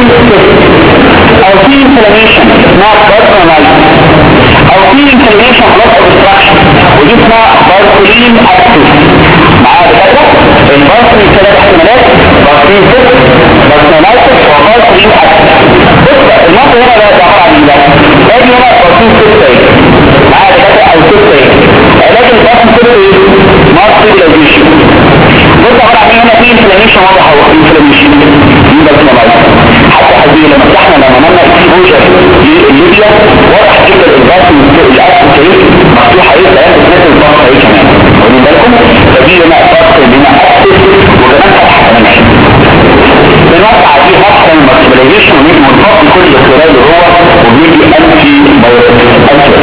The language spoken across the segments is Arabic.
او في انفلاميشن اسمها بارسونالايتس، او في انفلاميشن خلاص اوبستراكشن ودي اسمها بارسولين اكسس. معايا دكاتره؟ البارسولين ثلاث احتمالات: بارسولين سيست، بارسونالايتس، وبارسولين اكسس. بص المنطقه هنا بقى عباره عن ايه؟ ادي هنا بارسولين سيست اهي، معايا دكاتره، او سيست اهي. علاج البارسولين سيست ايه؟ مارسيلايزيشن. بص عباره عن ايه؟ هنا في انفلاميشن واضح اهو، انفلاميشن دي بارسونالايتس. حتى حبيبي لما فتحنا لما عملنا اكسبوجر لليبيا واضح جدا البارسولين الاكسس ايه مفتوحه ايه، ثلاثه ناس البارسه ايه كمان، واخدين بالكم؟ فدي هنا بارسولين هنا اكسس وكمان فتحه كمان اهي. بنوقع دي فتحه المارسيلايزيشن ونيجي منفصل كل الاختيارات اللي هو وبنيجي انتي بايوتيك.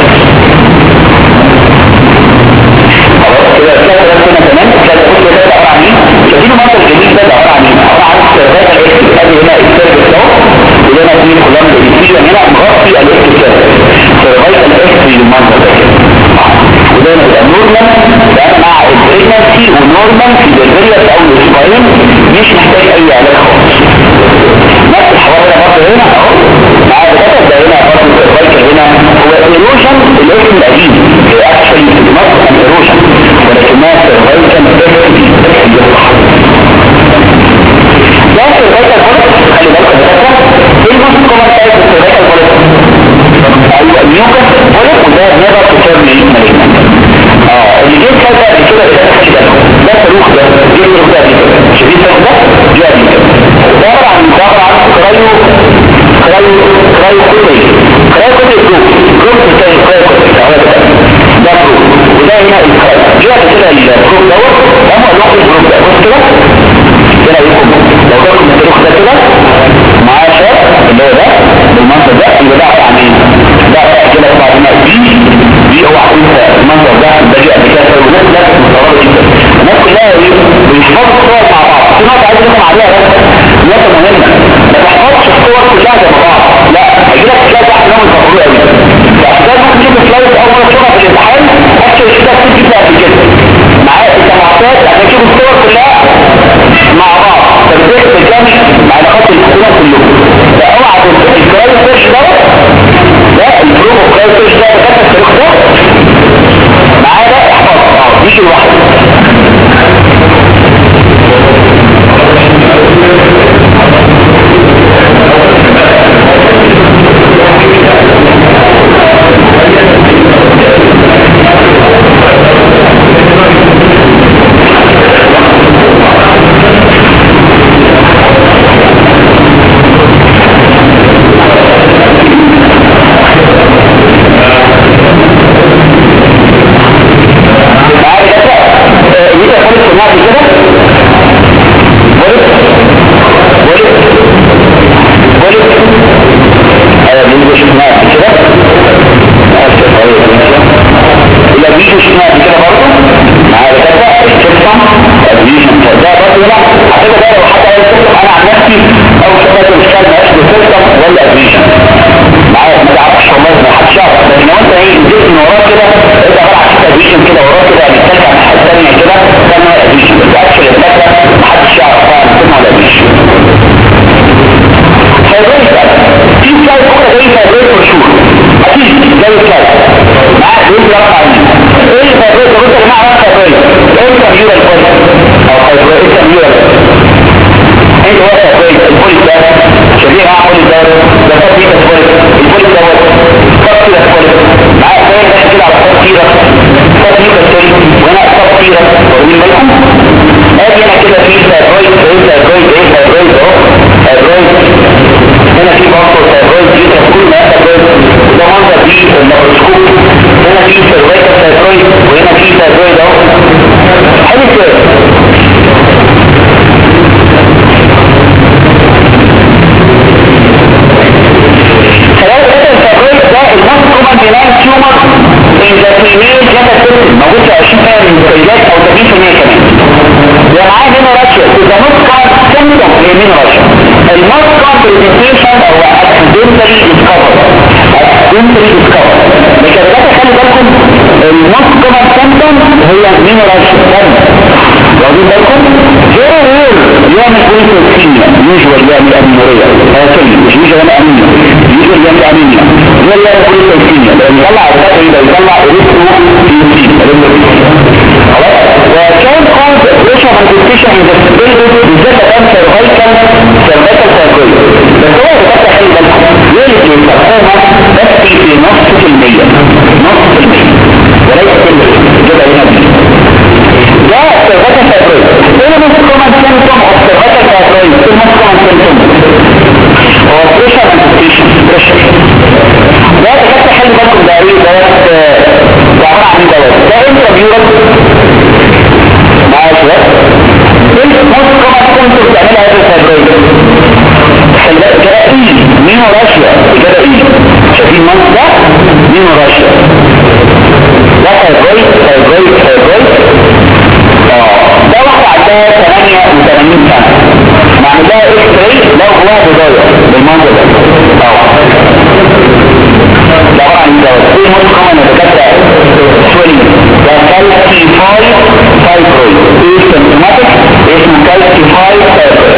كده الثلاثة هنا كمان الثلاثة بص ده عبارة عن ايه؟ شايفين المنطق الجديد ده عبارة عن ايه؟ عبارة عن السيرفات الاكتف. ادي هنا السيرفس اهو، وهنا في كولام الانفيريور هنا مغطي الاكتف سيرفس، سيرفايت الاكتف للمنطق ده كده. وده هنا بيبقى نورمال، ده مع البريجنسي ونورمال في الدلفيريا او الاسبوعين، مش محتاج اي علاج خالص. نفس الحوار هنا برضه هنا اهو، مع الدكاتره ده هنا برضه السيرفايت هنا هو ايروجن الاسم القديم، هي اكشلي نوت ان ايروجن ولكنها سيرفايكال اكتيفيتي. ده سيرفايكال بوليس، خلي بالك يا دكاتره، ايه الموست كومن تايب السيرفايكال بوليس؟ ايوه الميوكس بوليس، وده نيفر تيرن مالجنت. اللي جه كده قبل كده خلي بالك، ده صاروخ، ده جه صاروخ ده قبل كده، شايفين الصاروخ ده؟ جه قبل كده. ده عباره عن كرايو كوتي جروب بتاعي كرايو كوتي اهو ده جروب، وده هنا الكرايو جه كده الجروب دوت، هم الواحد الجروب ده بص كده كده يكون لو تاخد الصاروخ ده كده معاه شاب اللي هو ده بالمنظر ده، يبقى ده عباره عن ايه؟ ده عباره كده بعد ما دي هو انت المنظر ده جه قبل كده، والناس لازم مستغربه جدا، الناس كلها بيحفظوا الصور مع بعض. في نقطه عايز افهم عليها بس، نقطه مهمه، ما تحفظش الصور كلها زي بعض، لا هيجي لك سلايد واحد منهم مفروض قوي، فعشان كده ممكن تشوف سلايد اول مره تشوفها في الامتحان اكتر كده كتير جدا قبل كده معايا، انت معتاد عشان تشوف الصور كلها مع بعض فبتبقى تجمع مع الخط الكلام كلهم. ده اوعى الكرايو سيرش ده البرومو كرايو سيرش ده بتاع التاريخ ده معاه، ده احفظ يجي لوحده. هي مين راشد واخدين بالكم؟ غير يعمل بوليسيستيميا يوجوال يعمل امينوريا مش يوجوال امينيا يوجوال يعمل امينيا يعمل بوليسيستيميا لان يطلع الفرق يبقى يطلع اريثروبيوتين خلاص. وكان كونت بريشر مانيفستيشن ان ذا سبيريت بالذات كان سيرفايكال سيرفايكال بس هو بتاع خلي بالكم يقول السرطان بس في نص في المية وليس كله كده هنا دي ده سيرفايكال سيرفايكال ايه نص كومن سيمتوم اوف سيرفايكال سيرفايكال ايه نص كومن سيمتوم هو بريشر مانيفستيشن بريشر ده بس خلي بالكم ده ايه ده عبارة عن ده انترفيورال معايا شوية ايه نص كومن سيمتوم تعملها هذا السيرفايكال جرائي مينو راشيا جرائي شايفين المنص ده مينو راشيا ده فايبرويد ده واحد عندها 88 سنة معنى ده اكس راي لو جواها بضايع بالمنظر ده ده عبارة عن ده ايه موت كمان الدكاترة سويلين ده كالسيفايد فايبرويد ايه سيمتوماتيك اسمه كالسيفايد فايبرويد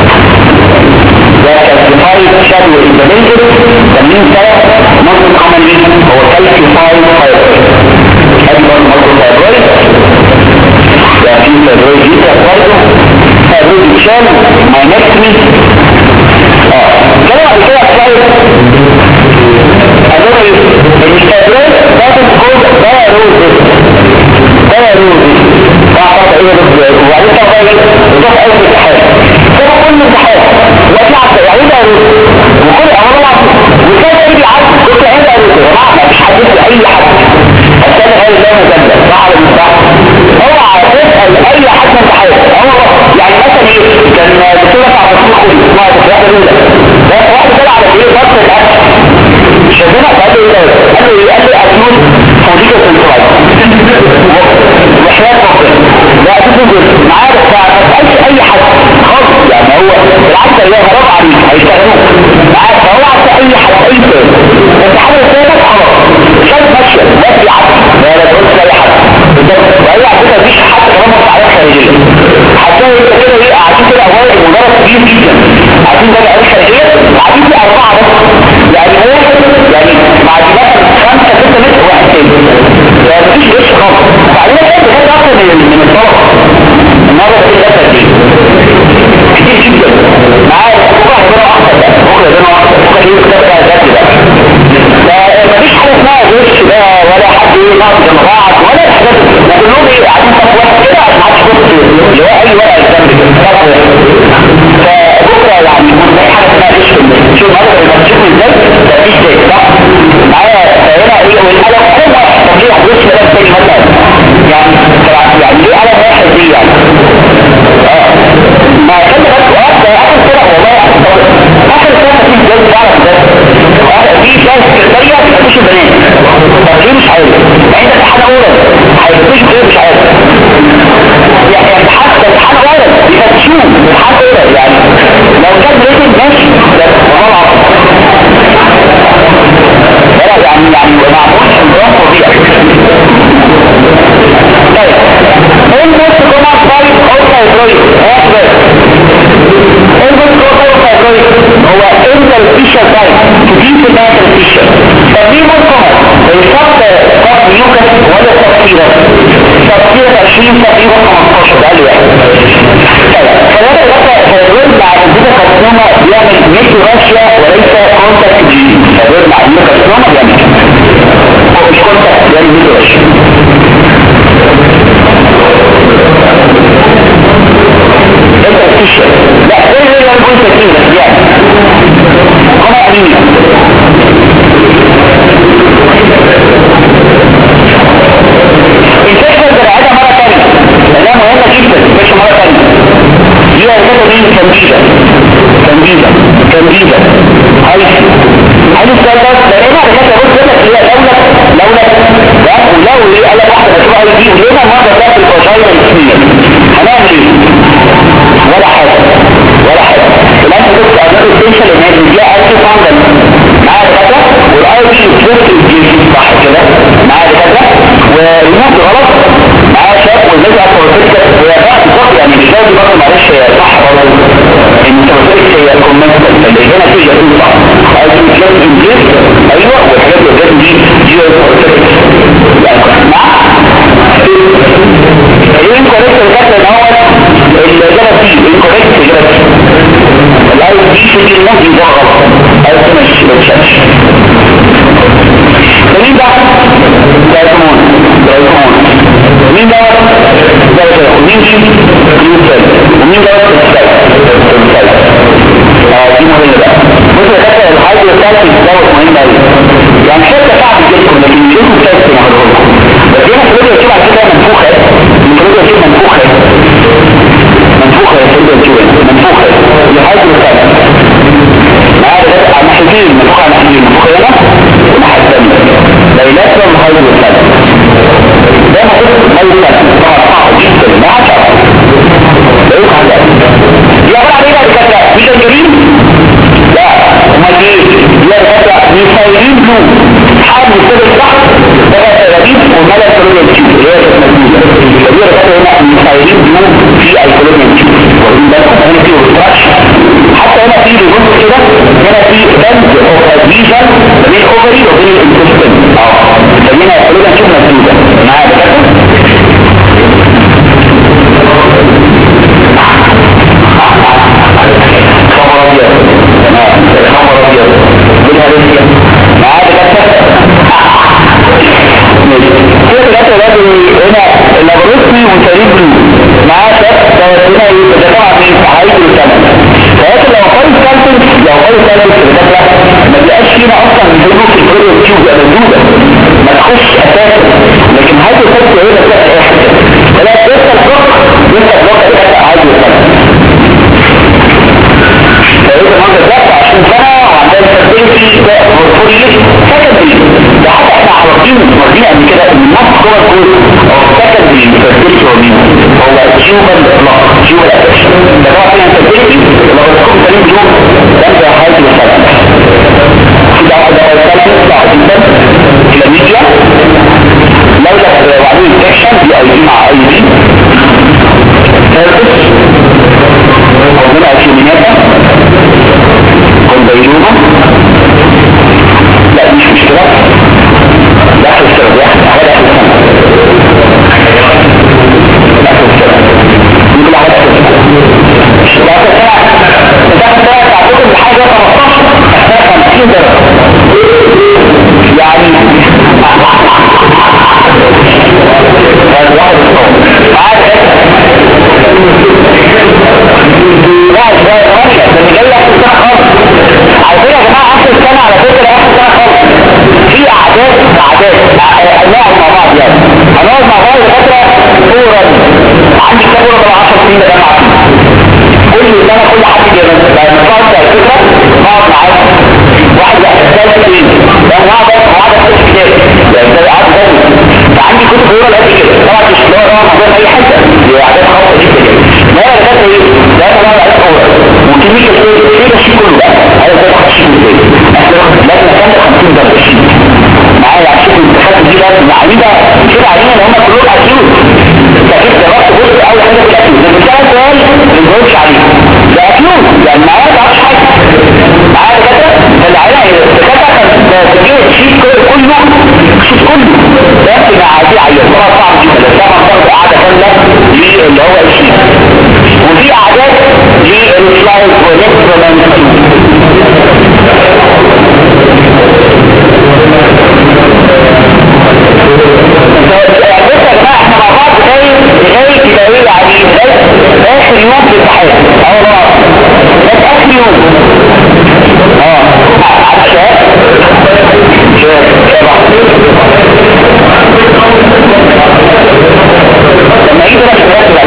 calcified shadow in the nasal تمرين سبب most commonly هو calcified fibroid أكبر مصر fibroid ده في fibroid جيتا برضه fibroid بتشال myectomy كده بعد كده fibroid أدوه الفibroid doesn't cause diuresis وعطاك ايه وبعدين طبعا وضوح اي امتحان كده كل امتحان وقت يعني ده وكل اولا وكان ايه عارف كنت عايز اقول ما مش حدث لاي حد الثاني غير ده مجدد صعب المصطلح اوعى تسال اي حد من امتحان يعني مثلا ايه كان دكتور على الدخول ما تفرق الاولى ده واحد طلع على ايه ضغط الاكل شايفينها قال لي اكيد فوجيك السنترايد وحياه ربنا لا تفوجئ معاه بس ما تسالش اي حد خالص يعني هو بالعكس اللي هرب عليك هيشتغلوك معاك فهو عكس اي حد اي سؤال بس حاجه ثابت خلاص شايف ماشيه لا في عكس لا تقولش لاي حد بالظبط وهي على فكره مفيش حد كمان مصاريات خارجيه حتى انت كده ايه قاعدين كده اوائل مدرس كبير جدا قاعدين بقى على خارجيه قاعدين في 4 بس يعني هو يعني بعد مثلا 5 6 متر واحد تاني يعني مفيش غش خالص وبعدين انت كده اكتر من الطلبه النهارده في الاسد دي كتير جدا معايا بكره هيبقى اكتر بقى بكره يجي كتاب بقى ذاتي بقى مفيش حاجه اسمها غش بقى ولا حد ينقص جماعات ولا الحاجات وكلهم ايه قاعدين صف واحد كده عشان ما حدش يبص اللي هو اي ورقه جنب كده فبكره يعني مفيش حاجه اسمها غش في المسجد شوف النهارده لما تشوفوا ازاي مفيش زي صح معايا فهنا ايه والقلم كل واحد طب ليه هتغش ده تاني مثلا يعني ليه قلم واحد دي يعني ما كان بس ده اخر سنه والله اخر سنه في جواز فعلا ده في جواز سكرتاريه مفيش بنات طب ليه مش عارف عندك امتحان اولى هيفتشوا ايه مش عارف يعني امتحان اولى يفتشوه امتحان اولى يعني لو كان ريتد ماشي بس والله العظيم لا يعني ما عملوش انضرام فظيع طيب ايه الناس كمان طيب او فايبرويد هو انترفيشال تايب كتير في الانترفيشال طب ليه ممكن الفرق فرق يوكس ولا تفكيرة 20 تقريبا 15 ده الواحد طيب خلال الوقت فالرد مع الجديدة كارسنوما بيعمل ميتو راشيا وليس كونتاكت جي فالرد مع الجديدة كارسنوما بيعمل هو مش كونتاكت بيعمل ميتو راشيا انترفيشال لا ايه اللي يقول تكتير يعني هنا أمينة الفكرة الزراعية مرة تانية لأنها مهمة جدا الفكرة مرة تانية هي الفكرة دي كنديدة هاي السؤال ده لأنها بكاتة بص لك هي لولا ولو هي قال لك واحدة بتبقى دي ولينا مرة ده في الفجايرة الاسمية هنعمل ايه ولا حاجة الانت بص أعزاء السنشل ان هي بيجيها ألف فاندل معايا بكاتة والآي بي يتفوت الجيش صح كده معايا بكاتة والموت غلط معايا شاب والناس أكبر فكرة هي بقى بالظبط يعني مش لازم برضه معلش هي صح برضه سبيسيفيك هو مين؟ هو جيوبال بلوك جيوبال اتاكشن ده طبعا فيها انتبيلتي لو تكون سليم جيوب ده ده حاجه مثلا في واحده ثالثه يطلع جدا كلاميديا لولا وعليه انفكشن دي اي دي مع اي دي ثالث عندنا اكيميناتا كوندايلوما لا مش مشكله داخل السبب واحد داخل السنه داخل السنه يقول لحد مش داخل السنه تعتقد بحاجه 15 احنا 50 درجه يعني هذا واحد معاك لا شوية رمية ده اللي جاي اخر السنة خالص على فكرة يا جماعة اخر السنة على فكرة اخر السنة خالص في اعداد هنقعد مع بعض يعني هنقعد مع بعض لفترة فورا عندي كبيرة من 10 سنين ده مع كل سنة كل حد جاي نقعد على فكرة نقعد معاك واحد يحتاج سنين ده نقعد في كتاب يعني ده قعد جاي فعندي كتب فورا لقد كده طبعا مش لا موجود اي حتة دي اعداد خاصة جدا ما هي ده ايه ده انا على فورا وكمية الشيء ده شيء كله بقى هذا ده شيء ازاي لازم كان 50 درجة شيء معايا عشان الامتحانات دي بقى معايا كده علينا ان هم كلهم اكيوت فكيف جربت بص اول حاجه في الاكيوت ده بتاع سؤال ما نجاوبش عليه ده اكيوت يعني معايا ما تعرفش حاجه معايا كده العيله كده تجيب شيء كله شيء كله بس مع دي عيال طبعا صعب جدا طبعا برضه قاعده كامله اللي هو الشيء وفي اعداد للسلايد والانسترومنت احنا مع بعض لغايه تلاقيه يعني اخر يوم في الامتحان بس اخر يوم عشان لما يجي بقى شباب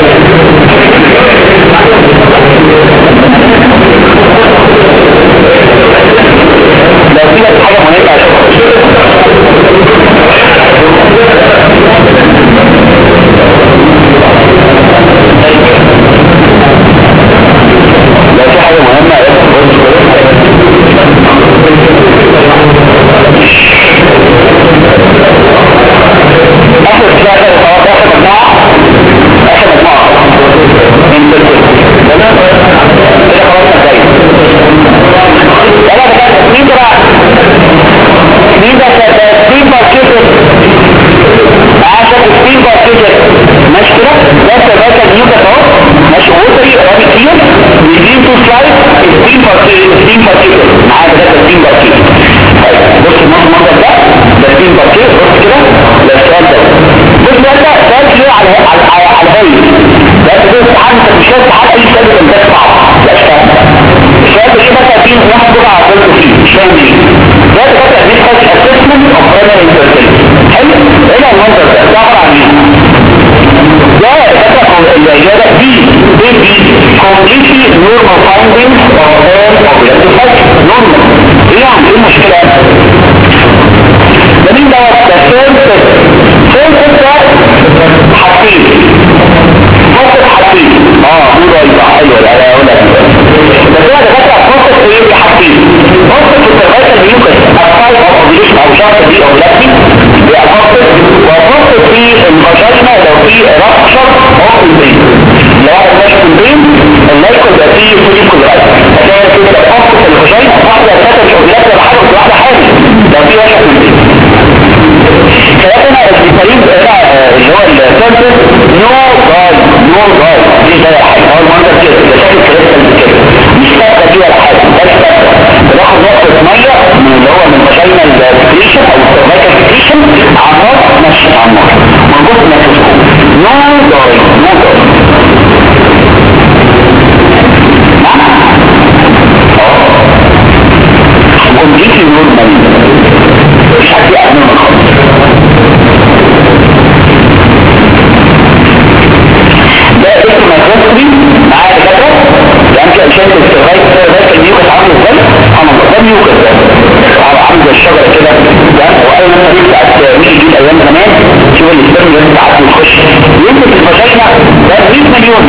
لو في لك حاجه مهمه لو في حاجه مهمه ماشي كده ده النيوكا اهو ماشي ووتري رابي كتير بيجين تو سلايد ستيم باركيت معايا ده ستيم باركيت بص المنظر ده ستيم باركيت بص كده ده السؤال ده بص ده سؤال كده على الهاي ده انت كده امتحان انت مش شايف امتحان اي سؤال انت صعب لا مش فاهم السؤال ده كده مثلا فيه واحد جرعه عطلته فيه مش فاهم ليه ده فاكر دي خالص اسسمنت اوف برايمري انفيرتيليتي حلو هنا المنظر ده عباره عن ايه ده الإجابة دي completely normal findings of all objective factors normal ايه يعني ايه المشكلة ده مين ده فين ستة حاجتين فقط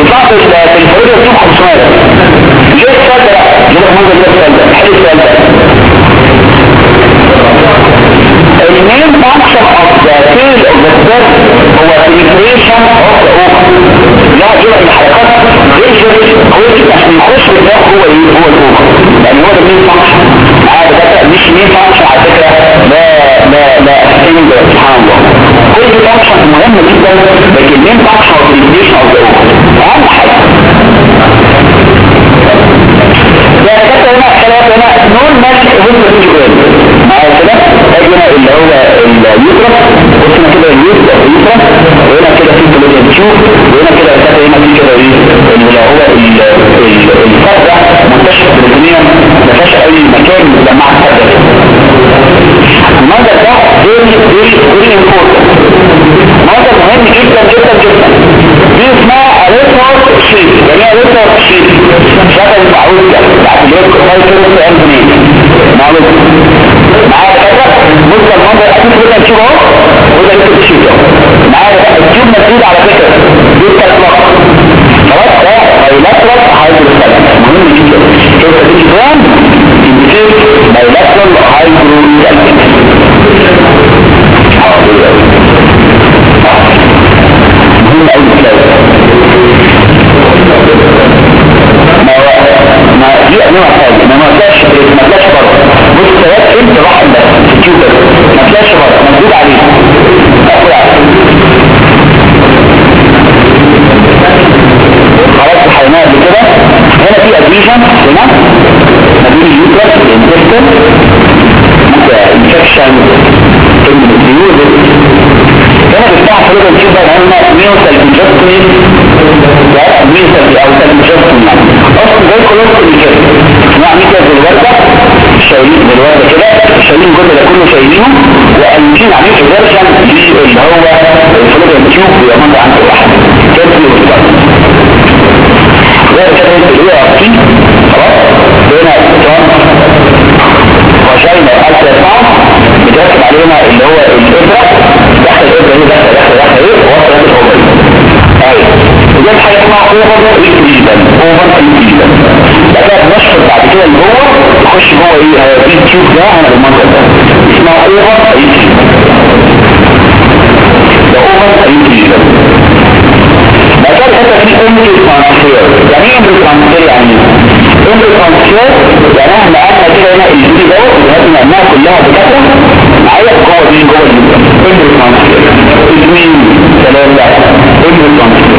يطلع في الفريق يجيب 500. ليه السؤال ده؟ ليه المنظر ده السؤال ده؟ حل السؤال ده. المين function of the tail of the bird هو penetration of the oak. لا يبقى الحركات ريجر كويس عشان يخش بالداخل هو ايه؟ هو الاوك، يعني هو ده المين function. معايا ده مش مين function على فكرة. لا احسن ده سبحان الله. كل function مهمة جدا، لكن المين function of penetration of the oak اهم حاجة. ده كده هنا خلاص هنا نورمال هيدروجين معايا كده. هنا اللي هو اليوترس، بصنا كده اليوترس، وهنا كده في كلوجين تشوف، وهنا كده هنا في كده ايه اللي هو الفرده منتشر في الدنيا، ما فيهاش اي مكان مجمع الفرده. المنظر ده فيري امبورتنت، منظر مهم جدا جدا جدا. دي اسمها ريسورس شيت. يعني ايه ريسورس شيت؟ شكل المعروف ده بعد الوقت فايتر في انتوني معروف معايا كده. بص المنظر اكيد كده نشوف اهو، وده يكتب الشيت اهو معايا. التيوب مسدود على فكره دي التطلق خلاص. ده بايلاترال هايدروسالك مهم جدا. كيف تفهم انديكيت بايلاترال هايدروسالك مهم قوي كده. ما دي انواع حاجه ما فيهاش بره. بص سواء انت واحد بس في التيوب ما فيهاش بره موجود عليه اقول عليه خلاص. حيناها قبل كده هنا في اديشن هنا ما بين اليوترس والانتستين ممكن انفكشن الديوز هنا بتاع فلوس التيوب ده هنا ميوسال انجستمين ميوسال او سالجستمين اصلا زي كولوستومي كده يعني كده في الورده شايلين بالورده كده شايلين الجزء ده كله شايلينه وقايمين عليه فيرجن اللي هو الفلوس التيوب بيمر عند الواحد كده في الورده ده كده اللي هو فيه خلاص. هنا ترانس وشايلة الالتراساوند بتركب علينا اللي هو الابره داخل الابره دي داخل ايه وصل الابره ايوه. ودي حاجه اسمها اوفر ريتريفال ده كده بنشفط بعد كده اللي هو يخش جوه ايه في التيوب ده هنا بالمنظر ده اسمها اوفر ريتريفال. ده اوفر ريتريفال. بعد كده حتى في امبري ترانسفير. يعني ايه امبري ترانسفير؟ يعني امبري ترانسفير يعني احنا قلنا كده هنا الجديد دوت ولازم نعملها كلها بكثره معايا جوه مين جوه امبري ترانسفير. اثنين ثلاثه امبري ترانسفير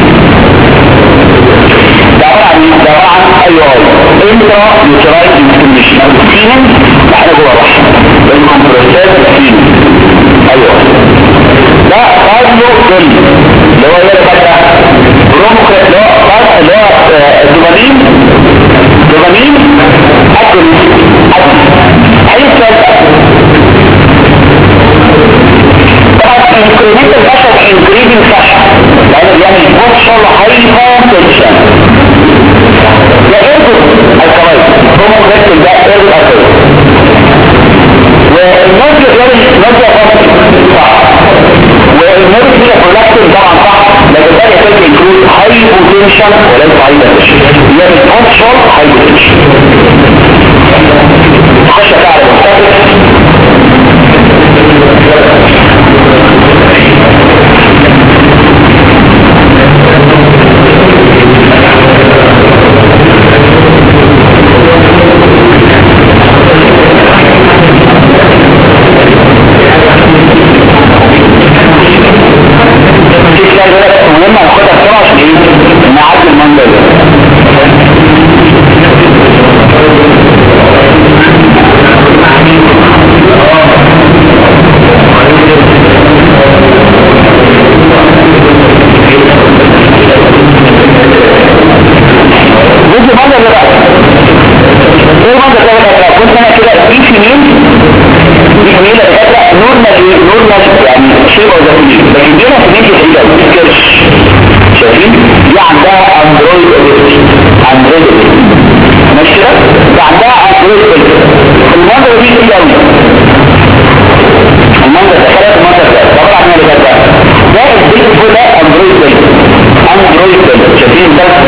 ده عباره عن ايه؟ ده عباره عن ايوه انترا يوترايت انفورميشن او سيمن احنا جوه الرحم الكمبرسات سيمن ايوه. ده فازلو دل اللي هو ايه بقى برونك اللي هو الدوبامين اكل اي سؤال طبعا انكريمنت البشر انكريزنج فاشن لانه بيعمل بوكشر هايبوتنشن. ده ارجو الكويس هو مركز ده ارجو الكويس والنظر غير النظر فاصل صح والنظر فيها برولاكتين طبعا صح. لكن ده يحتاج يكون هايبوتنشن وليس هايبوتنشن يعني بوكشر هايبوتنشن. خش فعلا مختلف مهمة ناخدها بسرعة عشان ايه نعدي المنظر ده. بص المنظر ده بقى ايه المنظر ده بقى؟ كنت انا كده في سنين الفكرة نورمال يعني شيء وظيفي لكن دينا سنين كتيرة وتذكرش شايفين دي عندها اندرويد ماشي كده دي عندها اندرويد المنظر دي كتير قوي. المنظر ده خلاص المنظر ده طبعا عمال كده ده البيت كله اندرويد شايفين ده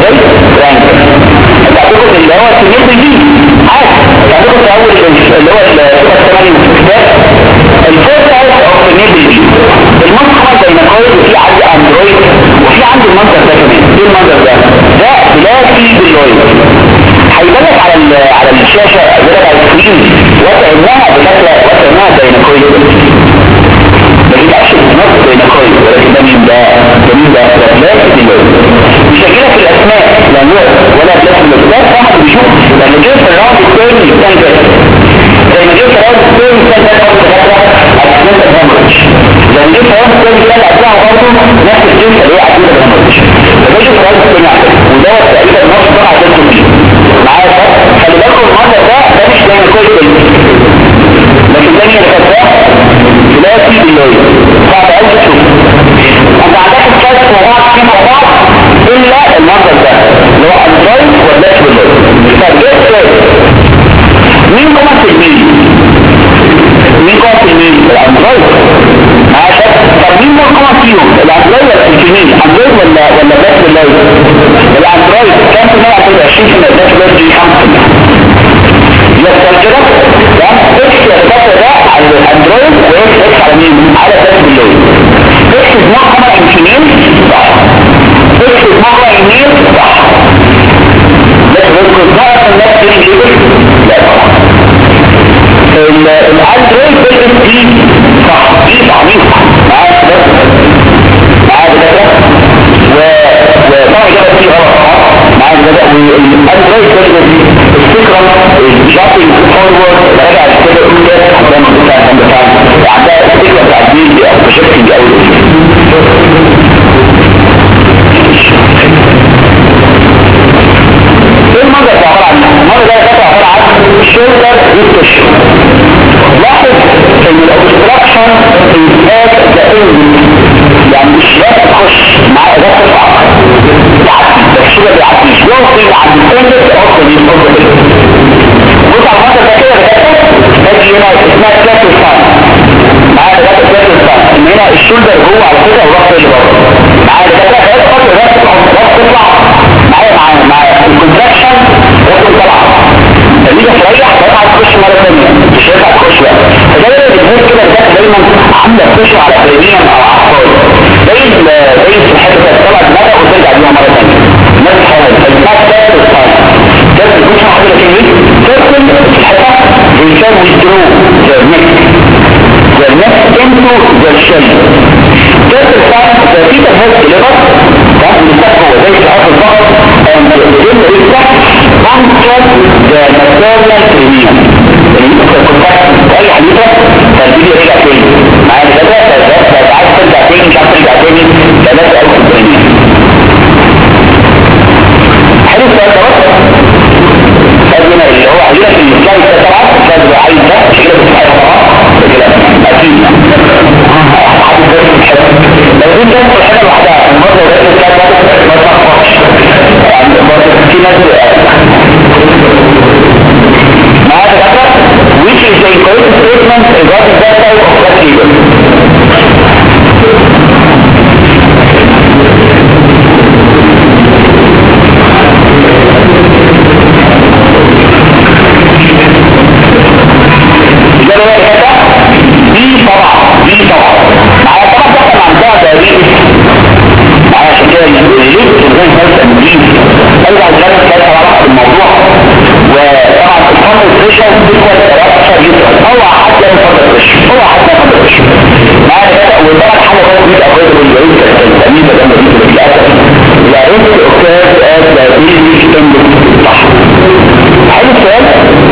it occurs as the basic end. صح. حلو السؤال؟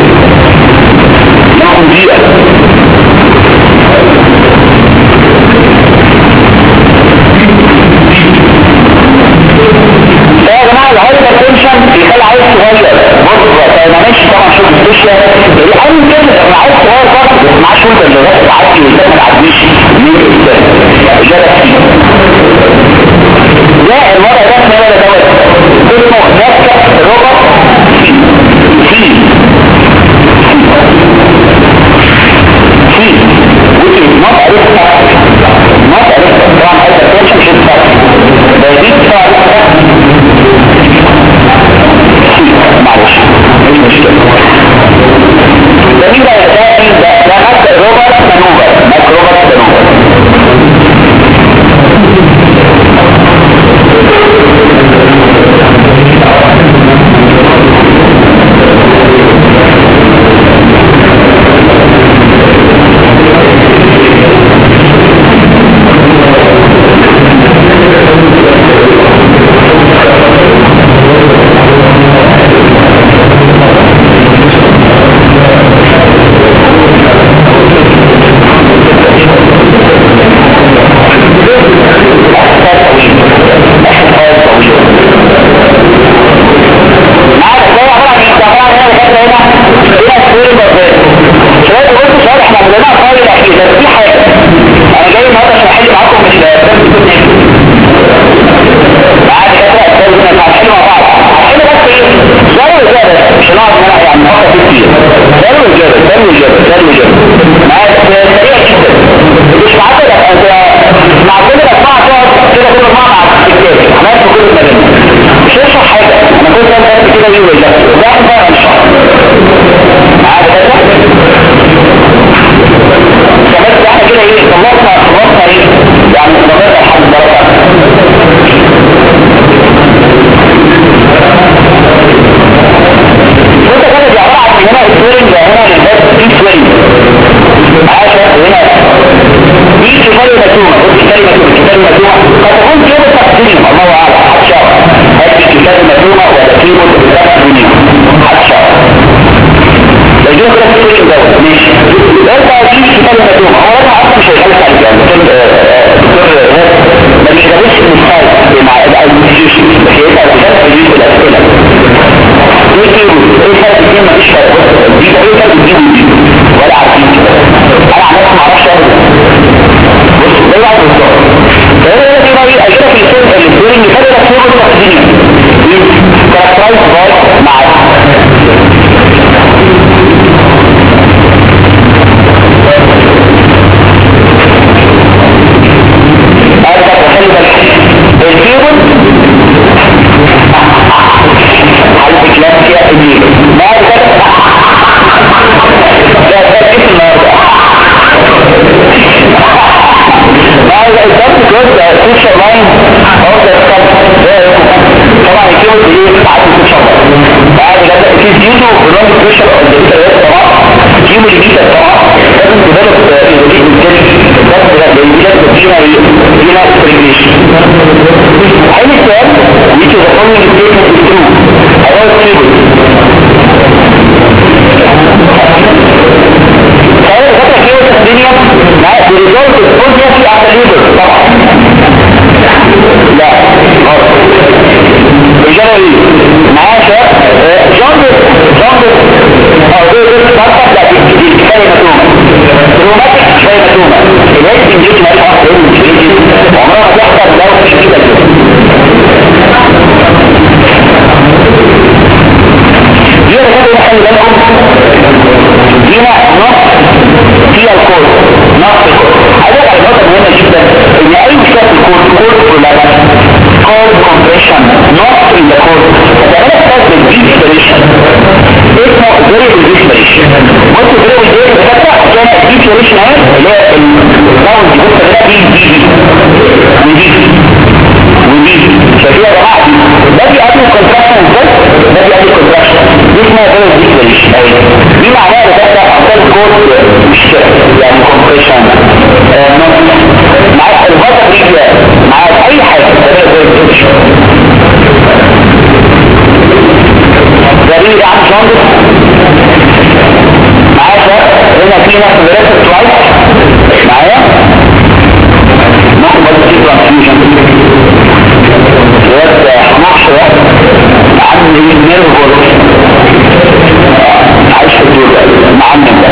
ناخد دقيقة. يا جماعة الهايبرتنشن بيخلي عيل صغير بص ما ماشي طبعا شوف السوشيال اللي قال كده انا عيل صغير برضه بس معاه شوطة اللي بس تعدي والباقي ما تعديش من الإنسان إجابة فيه ده الوضع ده اسمه ولا دوت اسمه نفسك روبوت فيه which is not a risk factor not a risk factor طبعا hypertension مش risk factor diabetes طبعا معلش مش مشكلة ده مين بقى ده نفس روبوت مانوفر روبوت مانوفر جاندس معايا شباب. هنا في ناس دراسة توايت معايا ممكن برضه في ترانسفيوجن شوية حماق شوية عن النيرف بولوشن عايش في الدور معمم ده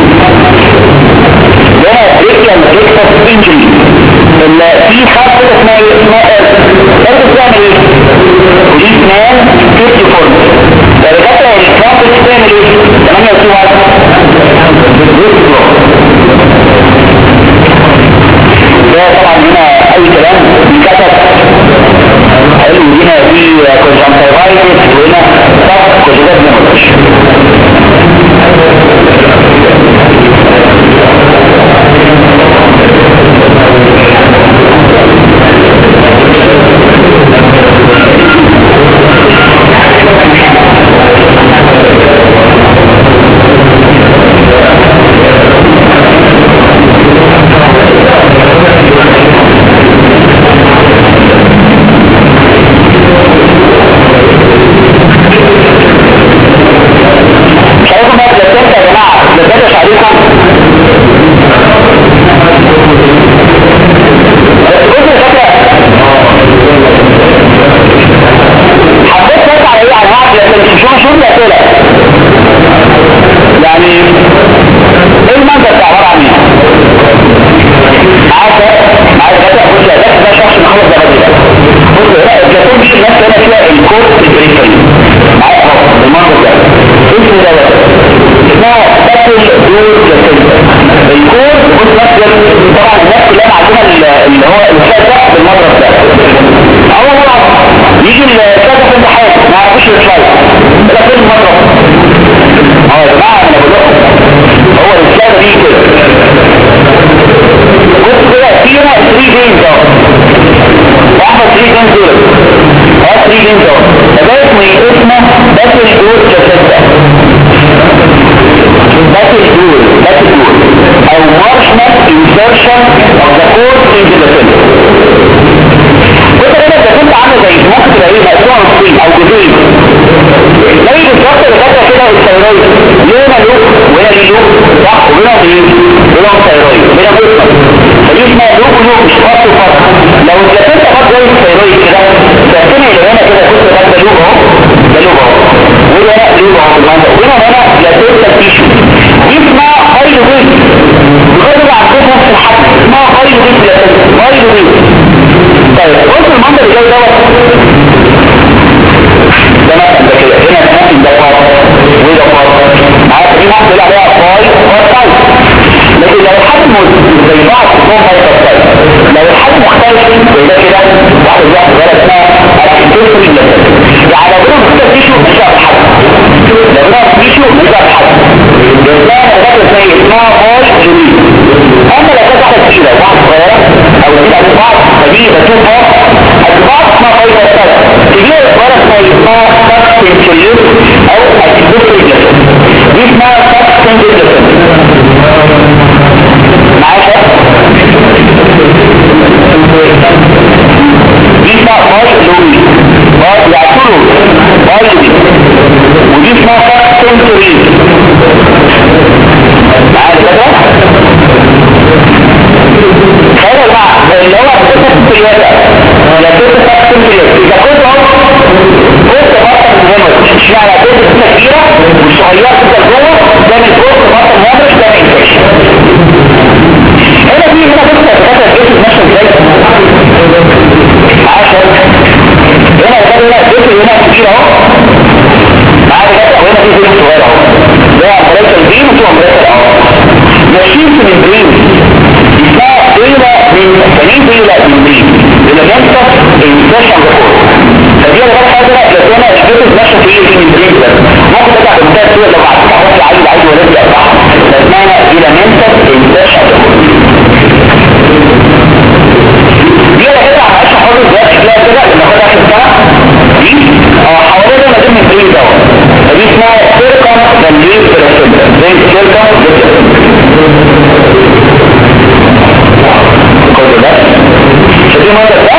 بريكيال ريكتس انجري اللي في خط اسمها برضه بتعمل ايه؟ ودي مان فيفتي فورم درجات الكرامب بتعمل ايه؟ 8 واحد ده طبعا هنا اي كلام بيتكتب حلو. هنا في كونجنكتيفايتس وهنا صف كوزيدات نيموتش اللي هو الكاتب بالمضرب ده. اول مرة يجي الكاتب في الامتحان ما يعرفوش السلايد ده فين المضرب. يا جماعه انا بقول هو الكاتب دي كده بص كده فيها 3 جيمز اهو واحد 3 جيمز دول 3 جيمز اهو ده اسمه ايه؟ اسمه باتل دور كاسيتا باتل دور او marshmallow insertion of the core into the cell. كنت كده الكاسيتا عامله زي ممكن تبقى ايه مقسومه نصين او جزئين زي بالظبط الكاسيتا كده الثيرويد ليه هنا لوب وهنا ليه لوب صح وهنا ايه؟ هنا الثيرويد هنا بيصل فدي اسمها لوب ولوب مش فرق وفرق. لو الكاسيتا خد زي الثيرويد كده تقسمها الى هنا كده كنت خد ده لوب اهو ده لوب اهو وده لوب اهو بالمنظر وهنا كاسيتا تيشو دي اسمها هايلو ويت بغض عن نفس الحجم اسمها هايلو ويت هايلو ويت. طيب بص المنظر اللي جاي دوت ده مثلا ده كده هنا ممكن ده فار وده فار معاك دي ممكن تقول عليها فار تايب لكن لو الحجم زي بعض اسمهم فار تايب لو الحجم مختلف زي ده كده واحد غير اسمها اكسنتري ليفل يعني لو بدنا نختار تيشو مش هعرف الحجم لو بدنا تيشو مش هعرف الحجم ده حاجات زي اسمها فار جديد. اما لو كانت واحده كبيره واحده صغيره او دي على بعض فدي بتشوفها البعض اسمها فار تايب كبيره صغيره اسمها سبستنشيوس او اكسنتري ليفل دي اسمها سبستنشيوس ليفل معايا دي اسمها فار لوي فار يعتبروا فار جديد ودي اسمها سبستنشيوس معايا كده خير يا جماعه اللي هو بتفتح في الوضع يا بتفتح في الوضع اذا كنت اهو قلت بطل الهمر مش معنى كنت كبيره وصغيره كده جوه ده من فوق بطل الهمر ده ما ينفعش. هنا دي هنا بص يا دكاتره الجسم ماشي ازاي 10 هنا يا هنا الجسم هنا كبير اهو معايا دكاتره وهنا في جسم صغير اهو ده امبريكال برين وتو امبريكال اهو ماشيين في البرين اسمها بيلا من سنين بيلا من برين الجنسة الانساشن ريكورد فدي انا بقى حاجه لكن انا الجسم ماشي في ايه في البرين ده ممكن تبقى بمثال صور لو عدت حاجات العيل عايز ولاد يقطعها فاسمها بيلا منسى الانساشن ريكورد دي انا كده على عشان حاضر دلوقتي شكلها كده لما خدها في السنه دي حوالينا ما بين البرين دوت فدي اسمها سيركم فالليل بلاسيبتا زي سيركم كل ده شدي مدر ده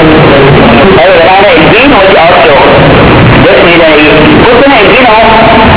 ايوه ده معنى البين ودي ارض ده اسمه ده ايه؟ كنت انا البين اهو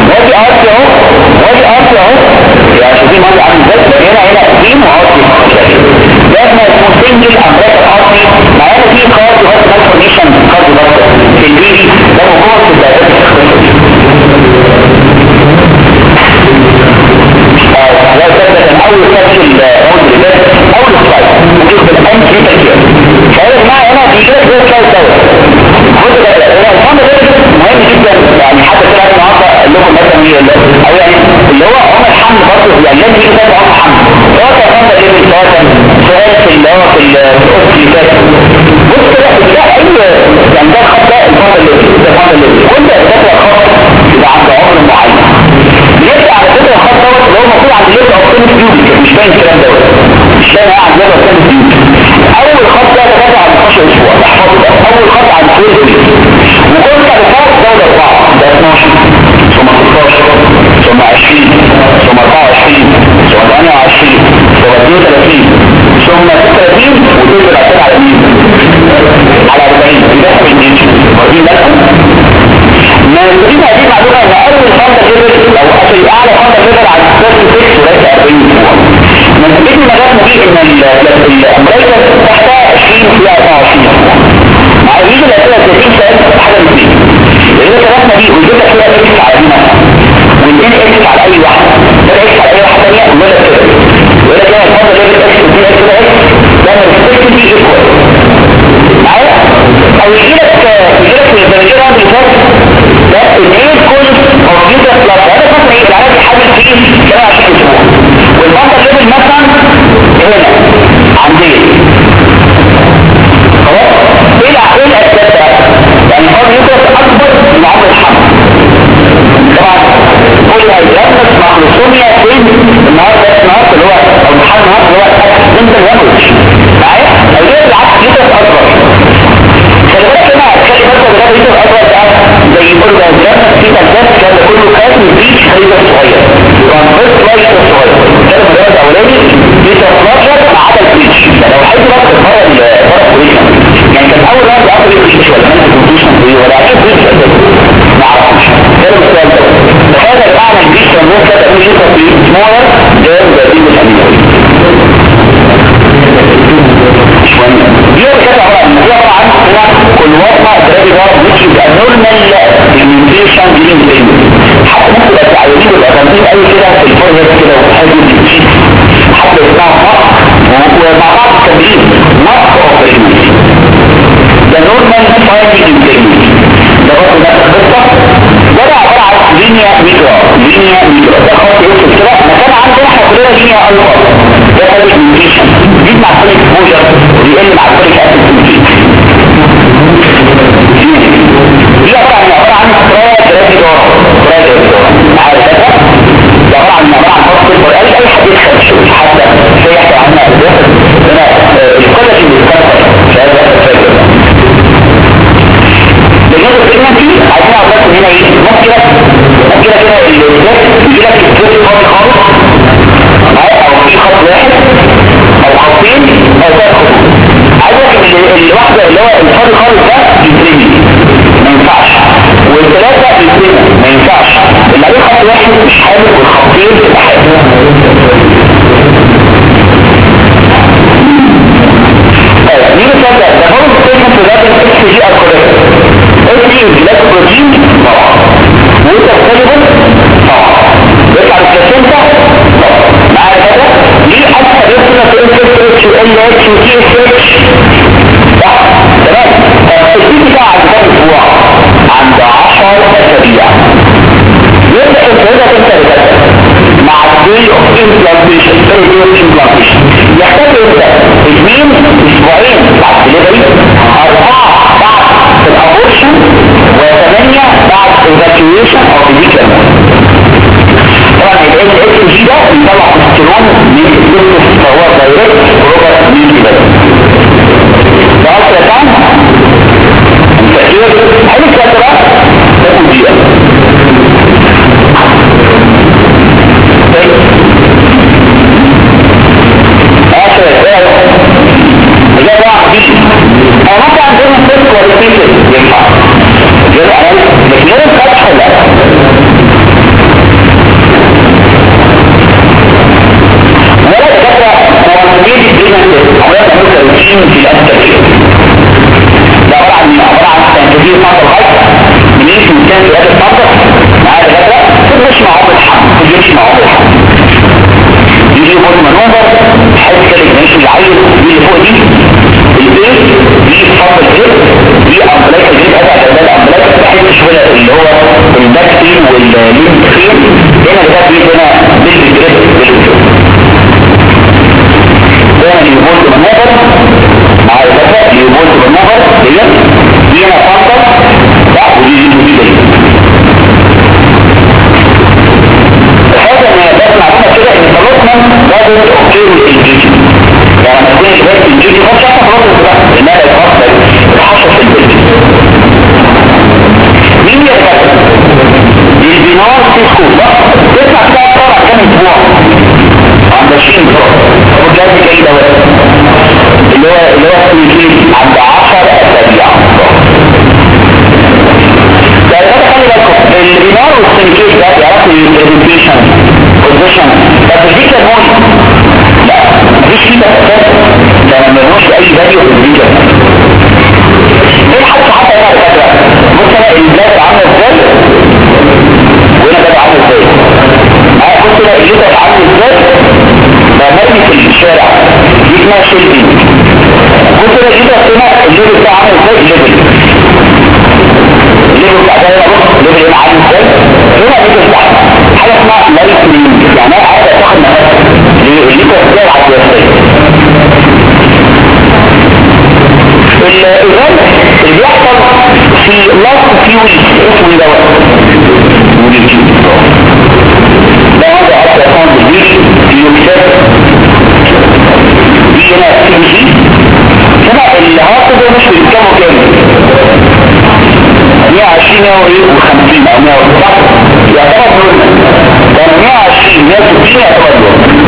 بريجنسي عايزين اعرفكم هنا ايه ممكن كده الولاد يجي لك الفيرست فاضي خالص او في خط واحد او خطين او ثلاث خطوط. عايزك الواحده اللي هو الفاضي خالص ده يترمي ما ينفعش، والثلاثه يترمي ما ينفعش، اللي عليه خط واحد مش حامل والخطين تبقى حامل. مين يصدق ده هو الستيشن في ذات الاكس جي الكوليكت اكس جي بلاك بروتين طبعا وتختلفه طبعا يطلع البلاسينتا طبعا معايا كده ليه حتى بيصنع في انترست اتش و ال اتش و تي اس اتش صح تمام. التثبيت بتاع عند كام اسبوع؟ عند 10 اسابيع. يبدا الفريده تنتهي مع الدي اوف امبلانتيشن يحتاج يبدا 2 اسبوعين بعد دليفري، 4 بعد الابورشن، و8 بعد الايفاكيويشن او الفيكال. طبعا الاكس جي ده بيطلع تستيرون من السيستم فهو دايركت بروبر مين كده ده اكتر كان تأثير حلو كده بقى ده مدير انا ممكن عندنا سيست كواليفيكيشن ينفع لكن لازم فتح ولا ولا تفتح كواليفيكيشن بريجنسي عمليات عملية روتين في الأسكالية ده عبارة عن تنفيذ فضل الغاية من ايه في مكان في هذا الفضل معايا فترة تبقى مع عمر الحمل تبقى مع عمر الحمل يجي يقول منوبر حيث كالإجنيشن العين دي اللي فوق دي الايه دي تفضل ايه دي امبلاك الجريد هذا اعتبار الامبلاك بحيث شوية اللي هو الباكتين والليمفين هنا اللي بقى هنا بالجريد هنا اللي يقول منوبر مع الفترة اللي يقول منوبر دي هنا فضل لا ودي دي الحاجة ان بسمع هنا كده ان التلوثمن لازم اوكي والانجيجي يعني ما تكون البيت الانجيجي مش عارفة تلوثمن بقى لانها يتفضل الحشر في البيت. مين يتفضل؟ البنار في سكول بقى تسمع كده طبعا كام اسبوع عند 20 اسبوع وجاز كده اللي هو السنكين عند 10 اسابيع. خلي بالكم البنار والسنكيت ده يعرفوا البرزنتيشن بوزيشن بس دي كان مهم لا مفيش فيه تفاصيل ده ما ملوش اي فاليو في الفيديو ايه حتى هنا الفكره بص انا البلاد عامله ازاي وهنا البلاد عامله ازاي بص انا البلاد عامله ازاي ده مرمي في الشارع دي اسمها شيلدينج. بص انا البلاد هنا الليفل بتاعه عامل ازاي الليفل بتاع ده الليفل هنا عامل ازاي هنا الليفل بتاعه حاجه اسمها لايتنينج يعني انا عايز تاخد نفس الليفل ازاي العكسيه الإيفنت اللي بيحصل في لاست فيو اسمه دوت ده هذا أكثر كون بالبيش يكسر دي هنا سي هنا الهارت ده مش بيتكلموا كامل 120 و50 أو 160 يعتبر نورمال ده 120 160 يعتبر نورمال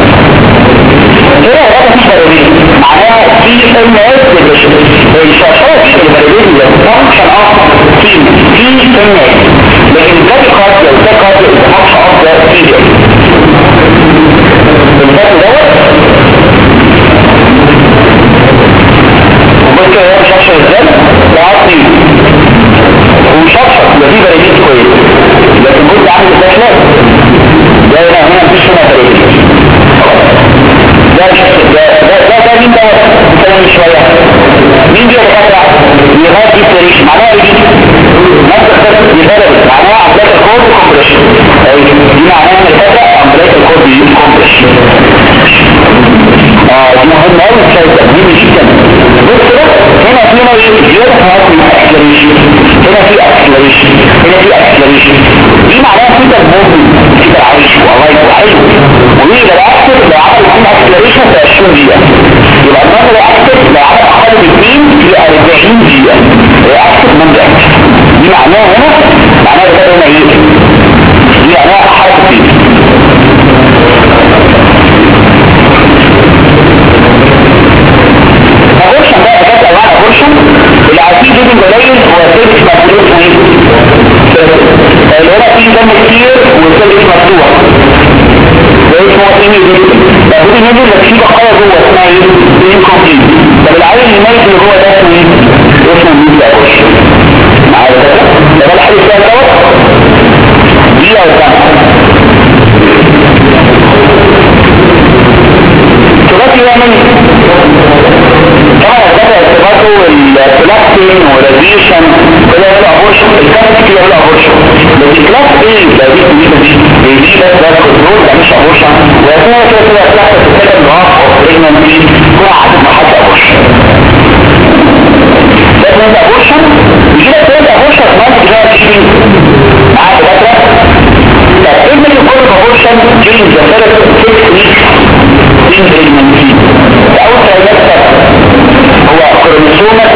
هنا هذا مش بارودين معناها في الناس الشاشات البارودين اللي فانكشن اوف في الناس لكن ذاتي قاتل الفانكشن اوف ذا فيديو الفاتو دوت وبس كده هو شاشة ازاي وعطني ومشاشة يبقى في بارودين كويس لكن بص عامل ازاي ده هنا مفيش هنا بارودين ده مين ده كلام شوية مين دي الخطرة يغاد دي فريش معناها ايه دي نفس الخطرة يغاد معناها عملية الكود كومبريشن دي معناها ان الخطرة عملية الكود كومبريشن دي مهمة اوي الشايفة مهم جدا بص هنا فينا زيادة في هذا الاكسلريشن هنا في اكسلريشن هنا في اكسلريشن دي معناها في تنبوه في تعيش والله حلو ومين ده اكتر لو عمل 2 اكسلريشن في 20 دقيقة يبقى النظر اكتر لو عمل اقل من 2 في 40 دقيقة اكتر من ده دي ايه؟ انكمبليت. طب العين الميت اللي جوه ده اسمه ايه؟ اسمه ميت ابورشن. معايا كده؟ ده الحل الثاني دوت دي او ثلاثي يعمل طبعا الدفع ارتباطه والبلاكتين والراديشن كده يعمل ابورشن. الكلام كده يعمل ابورشن، بس الكلاس ايه لو دي بس كنترول ده مش ابورشن، ويكون كده تحت السكن نقاط بريجننسي كل عدد محاط ابورشن. ده اسمه ابورشن. يجيلك تاني ابورشن كمان تجاه تشتري معاك دكاتره. طب ايه اللي يكون ابورشن during the first 6 weeks in pregnancy؟ اول ترايمستر هو كروموسومات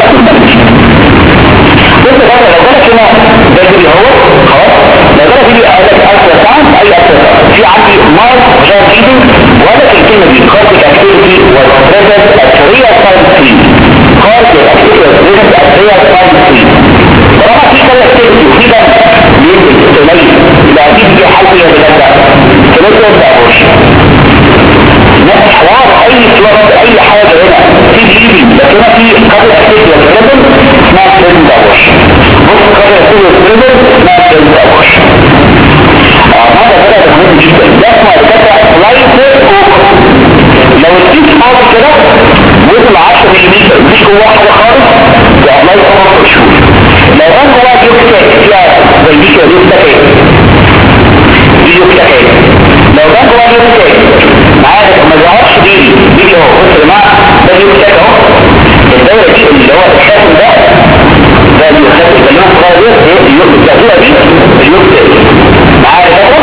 بص بقى لو جالك هنا بدري اهو خلاص، لو جالك يجي قالك اكتر ساعه اي اكتر في عندي مارك جان ايدنج وقالك الكلمه دي كارتيك اكتيفيتي والبريزنت اكتوريا سايد 3 كارتيك اكتيفيتي والبريزنت اكتوريا سايد 3 طالما في كارتيك اكتيفيتي وفي ده بينزل قليل يبقى اكيد في حل فيها بجد كده ده ابورشن. نفس حوار اي سلوك اي حاجه هنا في جيبي لكن هنا في كارتيك اكتيفيتي والبريزنت اسمها بريزنت ابورشن. بص كارتيك اكتيفيتي والبريزنت اسمها بريزنت ابورشن. ماذا بدأ مهم جدا ده اسمه الكتة لايت اوفر. لو الكيس فاضي كده وصل 10 ملم مفيش جواه حاجه خالص ده لايت اوفر شوف. لو كان جواه يوكتاك فيها زي دي كده يوكتاك دي يوكتاك لو كان جواه يوكتاك معاك ما ظهرش دي اهو. بص يا جماعه ده يوكتاك اهو. الدوره دي اللي هو الخاتم ده الخاتم اللي هو صغير الدوره دي اليوكتاك معايا كده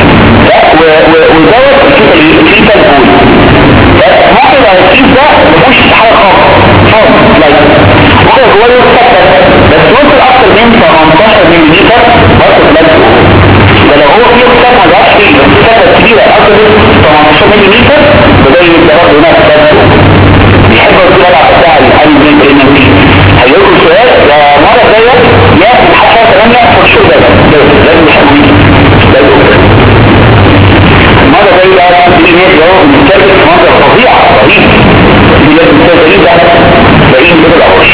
ودوت الفيتال بول. ممكن لو الكيس ده مفيش حاجه خالص لايك ممكن جواه يوكتاك بس وصل اكتر من 18 ملم برضه لايك. ده لو هو فيه يوكتاك ما ظهرش فيه بس كتله كبيره اكتر من 18 ملم وده يبقى برضه هناك بيحب الرجل العب بتاع الحل من البريمنتي. هيقول سؤال المره الجايه ياخد حتى 8 فرشور ده لازم يحبوا المرة زي ده في ناس يهو مسترد في منظر فظيع رهيب في لازم تسريد ده بعيد كده الأوش.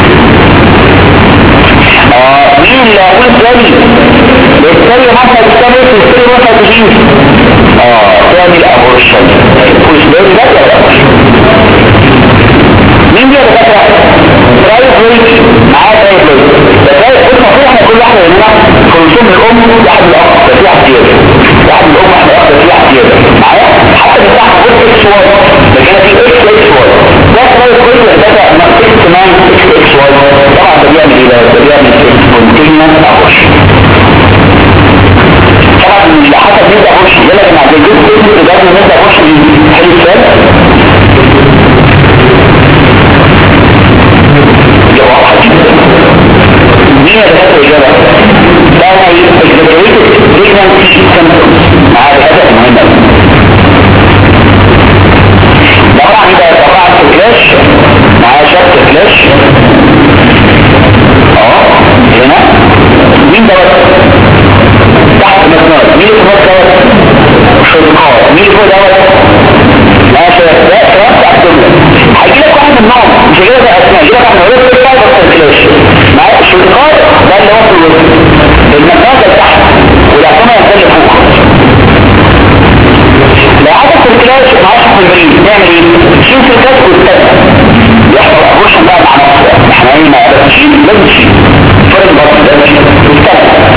مين اللي أقول تاني التاني مثلا التاني التاني مثلا تجيب تاني الأبورشن والسبيل ده الأبورشن. مين دي الدكاترة؟ رايف ويك معاه رايف ويك. ده رايف ويك مفروض احنا كل واحدة مننا كروموسوم الأم واحد من الأخ ده في واحد زيادة واحد من الأم واحد من الأخ ده في واحد زيادة معايا حتى من تحت قلت اكس واي لكن في اكس اكس واي ده رايف ويك الدكاترة ما 6 9 اكس اكس واي. طبعا ده بيعمل ايه ده بيعمل سبونتينيوس ابورشن. طبعا اللي حسب نبدأ ابورشن يلا يا جماعة الجزء ده نبدأ ابورشن حلو السؤال مين الهدف الإجابة؟ ده هو exaggerated pregnancy symptoms مع الهدف المهم. طبعا ده طبعا في فلاش مع شرط فلاش هنا مين دوت تحت المسنار مين اللي فوق دوت شرطات مين اللي فوق دوت ماشي ده كلام تحت هيجيلك واحد منهم مش هيجيلك اسماء هيجيلك واحد من الرسل بتاعي بس الفلاش مع الشرطات ده اللي هو في الوسط المسنار ده تحت والعصامة ينزل لفوق. لو عدد الفلاش معاشر في البريد نعمل ايه؟ شيل الفلاش والتالي يحصل ابورشن بقى مع نفسه احنا ايه ما نشيل لازم نشيل فرق البطن ده نشيل والتالي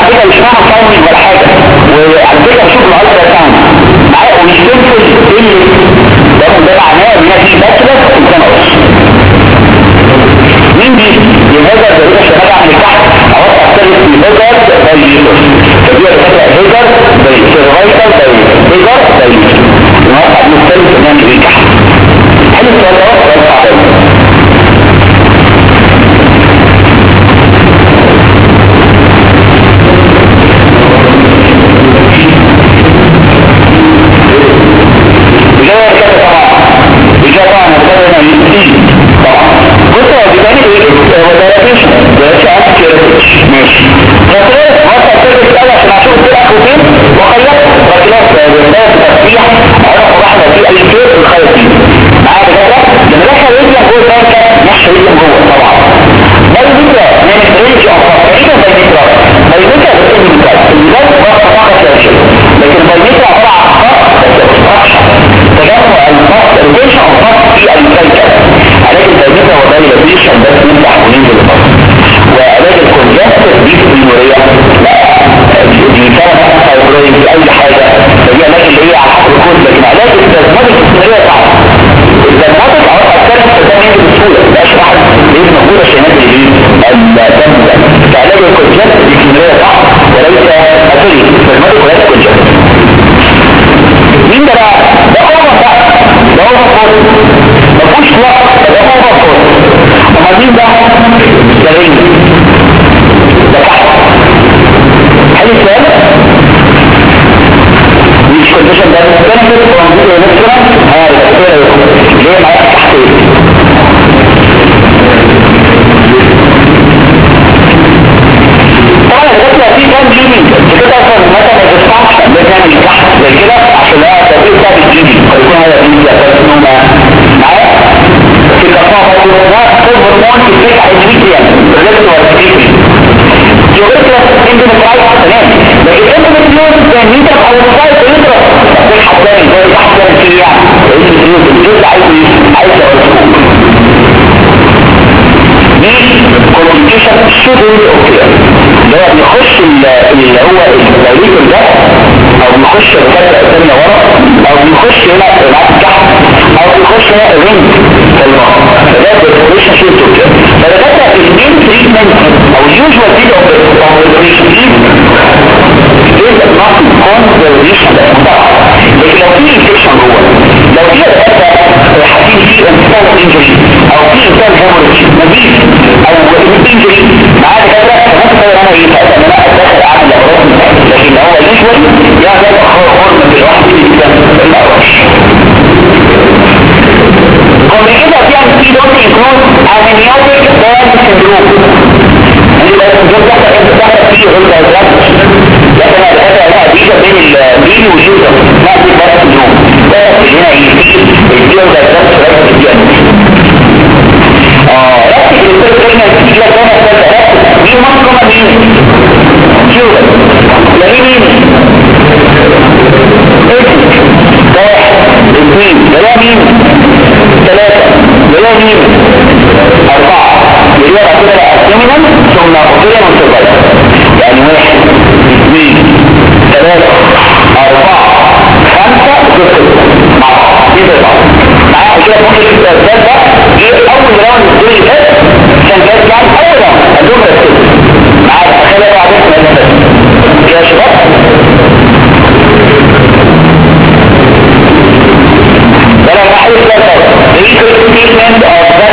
فكره مش فاهمه ساوند ولا حاجه، وعلى فكره بشوف الالترا ساوند معايا ومش سيمبل اللي ده معناه ان هي في باتلس وكنقص. مين دي؟ لهذا الدرجه شغاله عن التحت اوقع الثالث في هيجر زي يوتر، فدي الفكره هيجر زي سيرفايكال زي هيجر زي نوقع من الثالث نعمل ايه تحت. هل السؤال ده سؤال صعب؟ ماشي فكرة وقت السيرفيس الأول عشان أشوف الفرق فوتين وخيط وكلاس بالله تفتيح عرف واحدة في أي كير الخيط دي معايا بجدة لما دخل رجلك جوه البانكة نحش رجلك جوه طبعا بايمترا من الرينج أفضل تقريبا بايمترا بايمترا بالإنجلترا البلاد وقت فقط لا شيء لكن بايمترا عبارة عن خط بس تجمع الفقط الرينج أفضل في البانكة علاج البايمترا والبايلاتيشن بس نفتح وننزل الفقط وعلاج الكونجكتيف دي في المورية لا دي كانت فايبرويد في اي حاجة فدي علاج اللي هي على حسب الكود لكن علاج التزماتيك في المورية صعب التزماتيك او اكتر استخدام يجب بسهولة مبقاش واحد ليه موجودة الشينات اللي دي الدم ده فعلاج الكونجكتيف دي في المورية صعب وليس اتولي التزماتيك وليس كونجكتيف. مين ده بقى؟ ده اوفر بقى ده اوفر فورس مفهوش لا ده اوفر فورس اما مين ده؟ ده رينج ده تحت هل السؤال؟ مش كونديشن ده بنفيت وانزيد الكترون هذا ايه ليه معاك تحت ايه؟ طبعا الرسمة في كام جيني كده اصلا مثلا ما تستعمش بنعمل تحت زي كده عشان لا تبقى بتاع الجيني فيكون هذا جيني لأسنونا معايا في الكفاءة فالناس كل هرمون تتبقى الجينيكيا الرسمة والسكيكي جوغريكلاس اندومترايت تمام لكن اندومتريوز كان يترك على السايت ويترك تفتح حتاني زي تحت كان فيه يعني الاندومتريوز الجزء عايز يرسمه دي كوميونيكيشن شبه اوكي اللي هو بيخش اللي هو الدايليتور ده او بيخش الكتله الثانيه ورا او بيخش هنا العكس تحت او بيخش هنا الرينج في البطن فده الكوميونيكيشن شبه اوكي فده المين تريتمنت او اليوجوال تريت اوف الاوبريشن is not conservation لكن لو في انفكشن جوه لو في حاسين في انسان انجري او في انسان هيموريج نزيف او انجري معاه كده فممكن انا يتأكد ان انا اتدخل اعمل لابورات لكن هو يوجوالي يعني ده هرمون في الواحد في الانسان الاول complicated يعني في don't include amniotic band syndrome يعني بقى السندروم ده انت بتعمل فيه غلطة ادراك لكن الحاجة دي بين البين واليوزر ما دي بقى السندروم ده هنا يفيد الديو ده ادراك رأس الديو رأس الديو دي لك انا ثلاثة مين مصر مين يوزر يعني مين ده واحد اثنين ده مين ثلاثة ده مين أربعة يبقى كده الأبدومينال ثم أبدومينال والسيرفايكال يعني واحد اثنين ثلاثة أربعة خمسة ستة مع بعض دي زي بعض معايا كده ممكن الأسباب ده دي أول راوند الدور اللي فات كان جاي يعني أول راوند عندهم ركزوا معايا تخيل بقى عليكم الأسباب يا شباب ولا نحل السؤال ده the treatment of that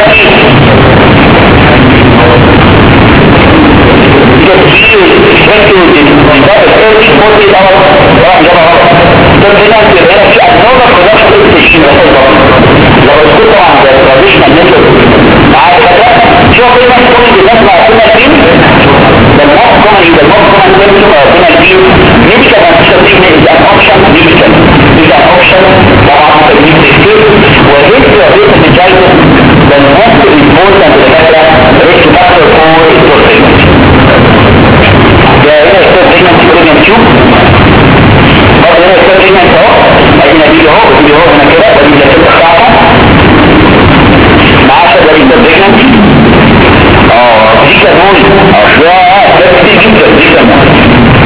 لو اسكت طبعا ده traditional method معاك كده شوف ايه بس كل الناس معاكونا فين ده الموت كومن يبقى الموت كومن ممكن معاكونا فين medical anticipation is an option medical is an option طبعا تجميل تكتير وهيستري of meningitis the most important risk factor for pregnancy ده هنا pregnancy pregnant tube برضه هنا pregnant اهو ادينا دي اهو ودي اهو هنا كده ودي اللي بتاعتها معاه شجر pregnancy دي كانون ده كتير جدا دي كانون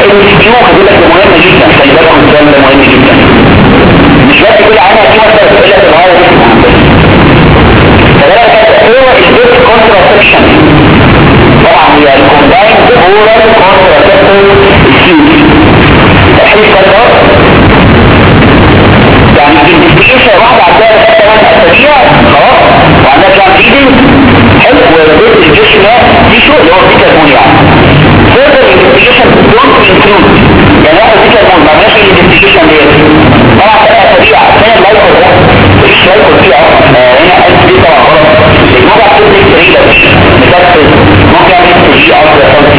الكيو هقول لك ده مهم جدا، خلي بالك من السؤال ده مهم جدا. مش بس كل عامة كيو مثلا تقول لك الغاية دي فده هو البيت كونتراسبشن. طبعا هي الكومبايند اورال كونتراسبشن الكيو تحليل كارتر يعني الانفستيجيشن واحدة عندها 8 اسابيع خلاص وعندها كلام جديد حلو وبيت الجيش دي شو اللي هو بيتا المون يعني further investigation don't include يعني واحد بيتا المون ما ماشي الانفستيجيشن ديت طبعا 8 اسابيع فين اللايكر ده مفيش لايكر فيه هنا انت دي طبعا غلط الموضوع بتبني تريلر مكتب ممكن يعمل تجي افضل خالص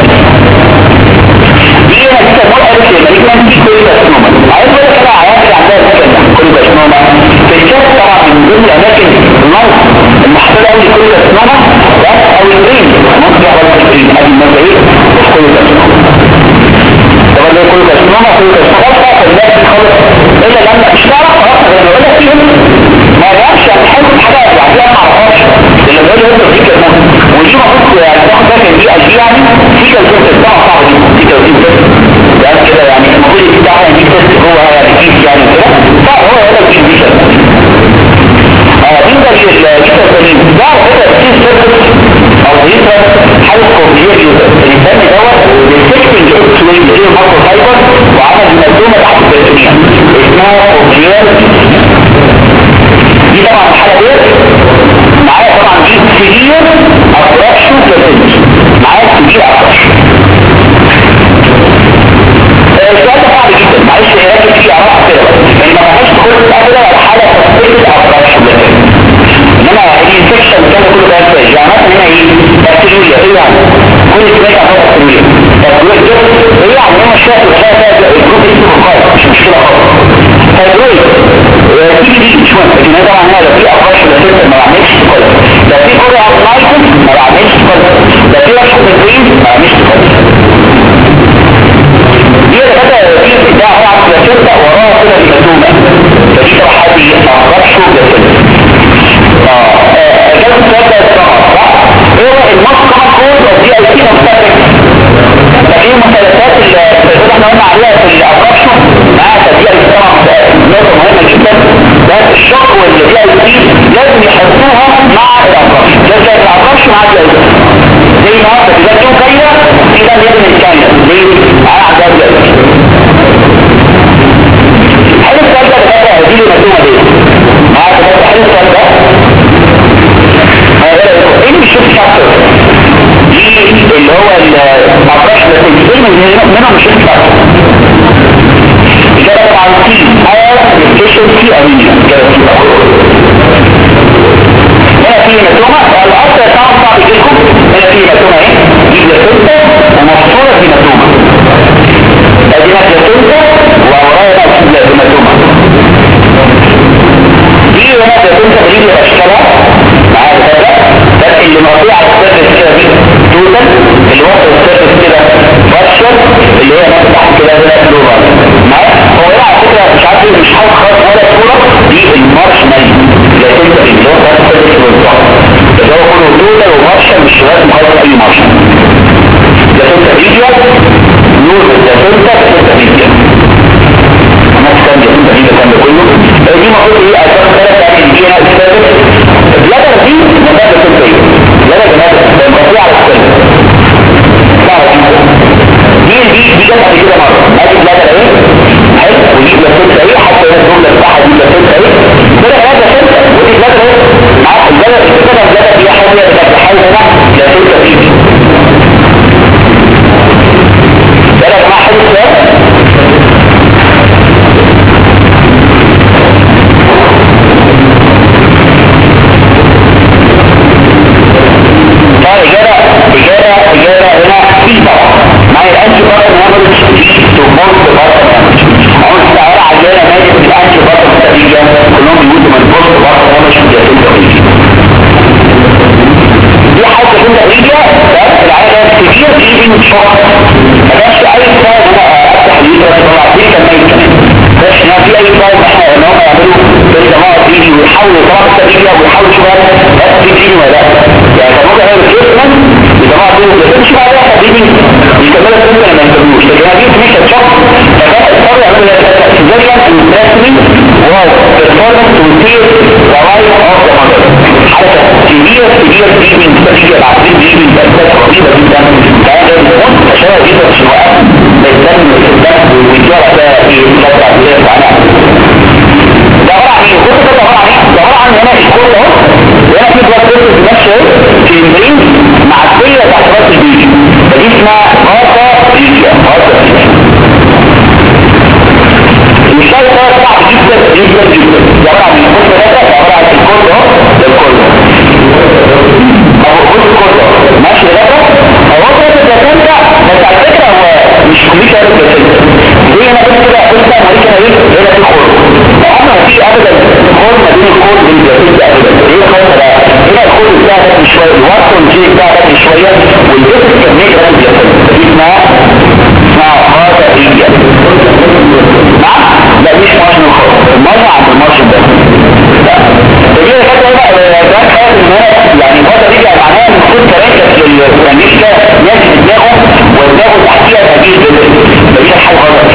دي هنا بيتا المون قالت للمالكمان دي كل بسنومة عايز اقول لك انا عيان اللي عندها بيتا كل بسنومة في الكاس طبعا من ضمن الاماكن النص المحطوطة قوي كل بسنومة او البرين ممكن يحضر في البرين قبل ما ايه كل بسنومة طبعا ده كل بسنومة كل بسنومة فالناس دي خالص الا لما مش تعرف خلاص انا بقول لك فيهم ما يعرفش يعني حاجة حاجة يعني ما اعرفهاش اللي بقول له انت فيك المهم ودي المفروض يعني تاخد بالك ان دي اجي يعني في توزيع بتاعها صعب جدا في توزيع ده كده يعني المفروض بتاعها يعني تيست جوه يعني كيس يعني كده فهو يقول لك دي بالنسبه للجيتاسالين ده كده في سيرفيس او يسرى حاله كومبليت يوزر الانسان دوت ديتكتنج اكس واي زي ماركو فايبر وعمل مقدمه تحت البريتونيا اسمها كومبليت دي طبعا الحاله ديت معايا طبعا دي سيفير ابراكشن بيرسنت معايا سيفير ابراكشن السؤال ده صعب جدا معلش راكب فيه اعراف كده يعني ما بقاش تخش كده على حاله تثبيت ابراكشن بيرسنت انما الانفكشن كان كله ده ازاي يعني مثلا هنا ايه بكتيريا ايه يعني كل سمعت عن بكتيريا طب ايه يعني هنا شويه الخلايا ده الجروب اسمه خالص مش مشكله خالص فايبرويد تيجي دي شويه لكن هذا معناها لو في ابراكشن بيرسنت ما بعملش كده لو في كوريا ابراكشن ما بعملش كده لو في رشح بالبرين ما بعملش كده دي بدأ في ابداع على البلاتينتا وراها كده هيماتوما فدي صراحه دي ابراكشن بيرسنت جلسة الثلاثة الصغر صح؟ ايه هو المص كمان كود دي اي سي مختلف ففي مثلثات اللي احنا قلنا عليها في الابراكشن دي اي سي طبعا نقطة مهمة جدا ده الشق واللي دي اي سي لازم يحطوها مع الابراكشن لازم الابراكشن مع دي اي سي زي النهارده في ده جو كاينة في ده لازم الكاينة ليه؟ على عدد دي اي سي حلو السؤال ده بقى دي المسؤولة دي معاك بس حلو السؤال ده ايه اللي شوف فاكتور دي اللي هو الابراكشن بس منهم مش فاكتور اجابه طبعا سي efficiency ارينيا اجابه سي هنا في هيماتوما الاصل صعب يجيلكم هنا في هيماتوما ايه دي بلاتينتا ومفصوله هيماتوما ادي بلاتينتا وورايا هيماتوما دي هنا بلاتينتا بريد اشكالها معايا كده بس اللي مقطوع على السيرفس كده دي توتال اللي وصل السيرفس كده بارشل اللي هي نفس تحت كده ده فلورال معايا هو هنا على فكره مش عارف مش حاجه خالص ولا صوره دي المارشمال اللي انت اللي هو بتاع السيرفس بالظبط اللي هو كله توتال ومارشل مش لازم خالص اي مارشل ده توتال فيديو نور ده توتال فيديو انا كان ده فيديو كان ده كله دي المفروض ايه اساس ثلاث يعني دي هنا السيرفس اللدر دي مدادة سلطية لدر جنادة المقطوع على السلطة دي جت قبل كده مرة ادي اللدر ايه حلو ودي لسلطة ايه حتى هنا الجملة بتاعها دي لسلطة ايه كده جنادة سلطة ودي اللدر ايه معاك اللدر كده اللدر دي حاجة بتحاول هنا لسلطة فيه ده يا جماعة حلو السؤال إجابة هنا في طبعا معي الأنتي بارتن هامرج تبورت بارتن هامرج أقول استعارة عجالة ماجد بالأنتي بارتن التابيجة كلهم بيقولوا من بورت بارتن هامرج في جاتين تابيجة دي حاجة جاتين تابيجة بس العادة كتير كليدنج شوك مكانش أي سبب هنا أفتح اليوتر طبعا دي كان ميت كمان بس هنا في أي سبب احنا ان هم يعملوا في الجماعة دي ويحاولوا طبعا التابيجة ويحاولوا شوية بس في جيني ولا يعني كان ممكن يعمل كيسمن الجماعة دول بس بعدها حبيبي يكملها سنة لما ينتبهوش لكن هذه مش جدا جدا، عباره عن الكود ده، عباره عن الكود ده للكود او الكود كله ماشي ده هو كده البلاسنتا. بس على فكره هو مش كمبيوتر البلاسنتا دي هنا بس كده بس امريكا ايه هنا في خرم، اما في ابدا خرم ما بين الكود والبلاسنتا ابدا. ايه الخرم ده؟ هنا الكود بتاعها ده شويه، الوصل جي بتاعها ده شويه، والجسم كميه ده البلاسنتا دي اسمها خاطئ ايديا. نعم لا مش ماشي الخرم، المرجع عند المرجع ده دي كده بقى ده خاطئ ان يعني الخاطئ دي معناها المفروض تركز للمانيشكا ناس دماغه ودماغه تحتيها تجيب مفيش حاجه غلط.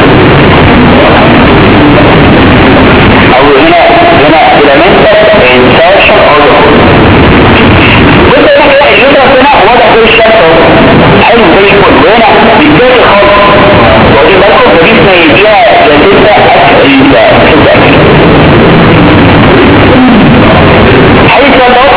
او هنا فيلامنتس انسرشن اوردر. بص هنا كده اليوترس هنا واضح زي الشمس حلو زي الفل، وهنا بالذات خالص واخدين بالكم ده اسمها يديها جلسه اكل حيث ده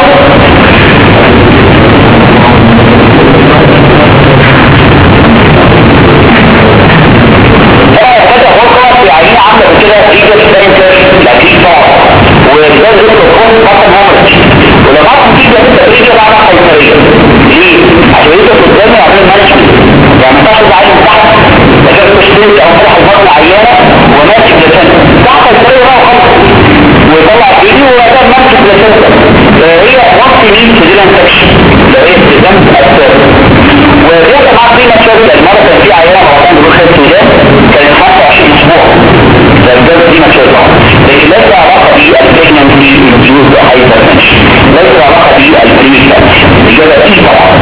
عامله كده ريجل سنتر لطيفه وده الكون بطن هامرج، ولما بطن تيجي ريجل على قيصريه ليه؟ عشان انت قدامي عامل مانجمنت، يعني ما ينفعش تعالي من تحت عشان تشتري او تروح البطن عيانه وماسك لسنتر تحت قيصريه بقى وخلاص ويطلع ايدي وده ماسك لسنتر. هي وقت مين تديلها انفكشن لو هي التزام اكتر وبيحصل معاك فيه مشاكل. المره كان في عيانه وكان بيروح السودان كانت 25 اسبوع الجلد دي مشاكل، لكن ليس علاقه بالبريجنانسي انديوزد هايبرتنشن، ليس علاقه بالبريجنانسي الاجابه دي طبعا.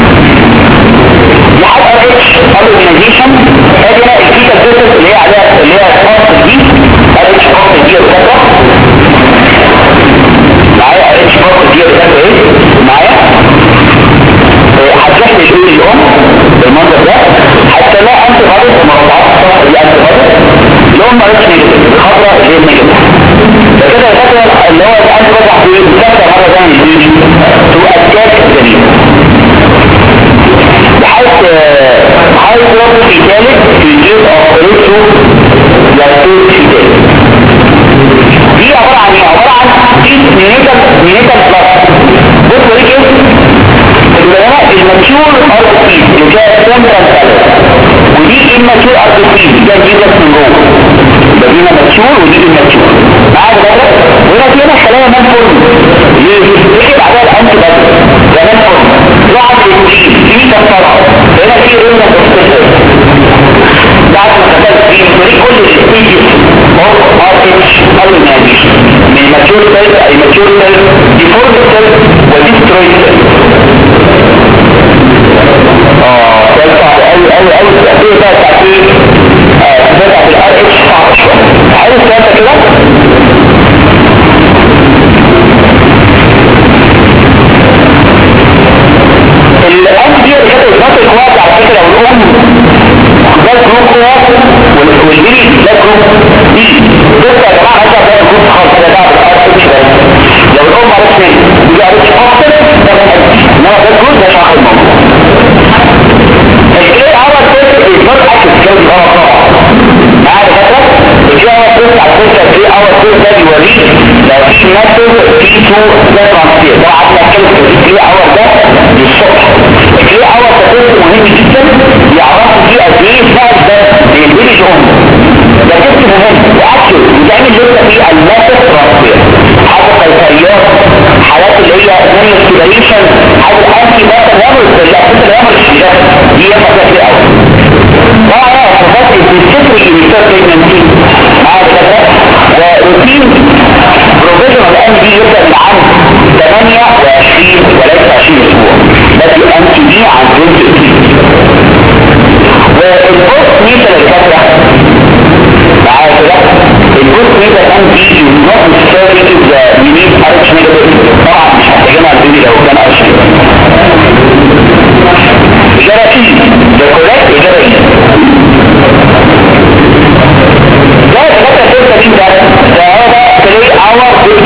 دي حاجه اتش اورجانيزيشن ادي هنا الفيتال فيتال اللي هي عليها الكوست دي اتش كوست دي الفتره معايا اتش كوست دي الفتره ايه معايا هتروح للبيت الام بالمنظر ده حتى لا انت غلط ومربعات الصفحه دي انت غلط لون مالكش نيجاتيف الخضراء غير نيجاتيف فكده الفتره اللي هو الان رجع في الفتره مره ثانيه يجي تو اتاك الجنين بحيث هاي بلوك في ثالث في جيل اوبريتو لاكتوز في ثالث. دي عباره عن ايه؟ عباره عن نينيتال بلس. بص ليك ايه؟ الماتيور ارتيز اللي فيها سنترال كالر ودي الماتيور ارتيز اللي فيها جيزة من جوه، يبقى دي ماتيور ودي الماتيور معاك ده. وهنا في هنا خلايا مانفورم ليه؟ يجب عليها الانتي بادي ده مانفورم لعب الانتين في كفارة هنا في رينا بروستيسر بعد ما كتبت في طريق كل الستيجز اوف ار اتش اورجانيزيشن من الماتيور سيل اي ماتيور سيل ديفورم سيل وديسترويد سيل. ده صعب قوي التأثير بقى التأثير بتاعت الار اتش صعب شويه. عايز ثلاثه كده الانت دي اللي كانت بتاعت الكواد على فكره والام ده جروب كواد والبيبي ده جروب دي بص يا جماعه هذا ده جروب خاص ده بقى الار اتش بس لو الام عرفت دي ار اتش اكتر ده انما ده جروب ده شخص الموضوع ايه اول فكره الاسبوع اكل الجو ده طبعا معايا فكره الجو على فكره ايه اول فكره ده بيوريك لو في ماتر في تو ده ترانسفير طبعا هنتكلم في ايه اول ده للصبح. ايه اول فكره مهم جدا يعرفوا فيه قد ايه فعل ده بيديني جون ده كنت مهم واكل بتعمل لسه في الماتر ترانسفير حاجه قيصريات حالات اللي هي مانيبيوليشن حاجه انتي مثلا يعمل دي يبقى كتير قوي طبعا صفات السيستم اللي بريجنانسي مع كده وروتين بروفيشنال ان دي يبدا من عام 28 وليس 20 اسبوع بس الان تي دي عن 20 والبوست نيتال الفتره معايا كده البوست نيتال ان دي نوت نيسيسري اذا يونيك ارش نيجاتيف طبعا مش محتاجينها على البيبي لو كان ارش نيجاتيف. إجابة إيه؟ ده كوريكت إجابة إيه؟ ده الفترة الثالثة دي ده هذا 3 hour 50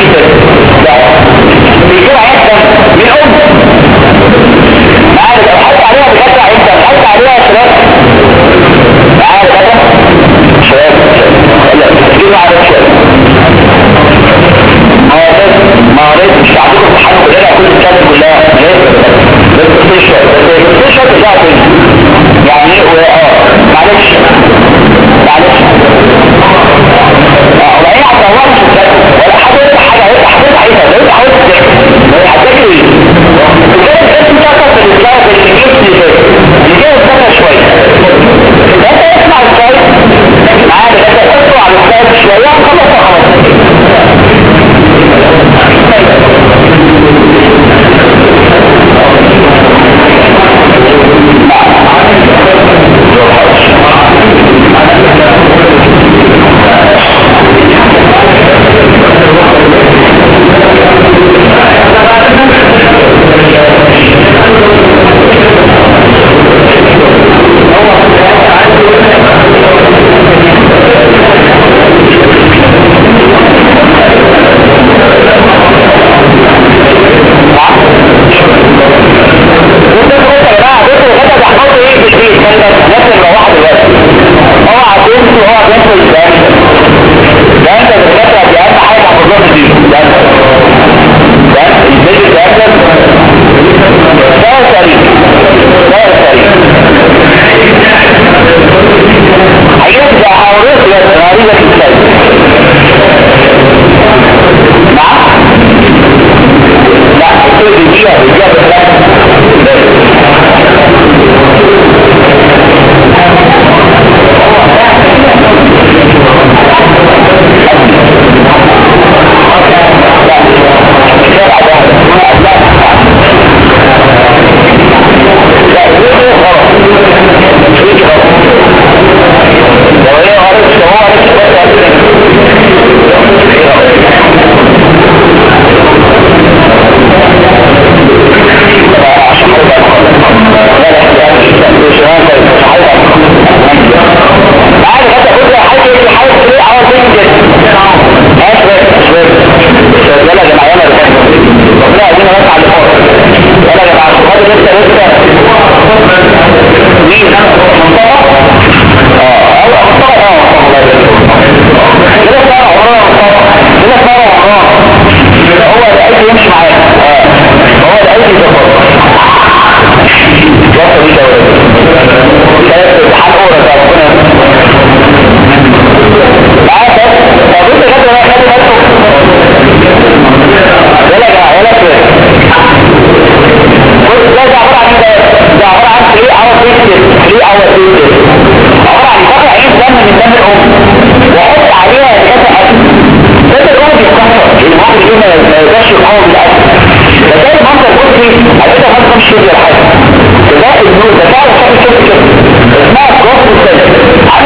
ده بيكون عيادة من أم معايا لو حط عليها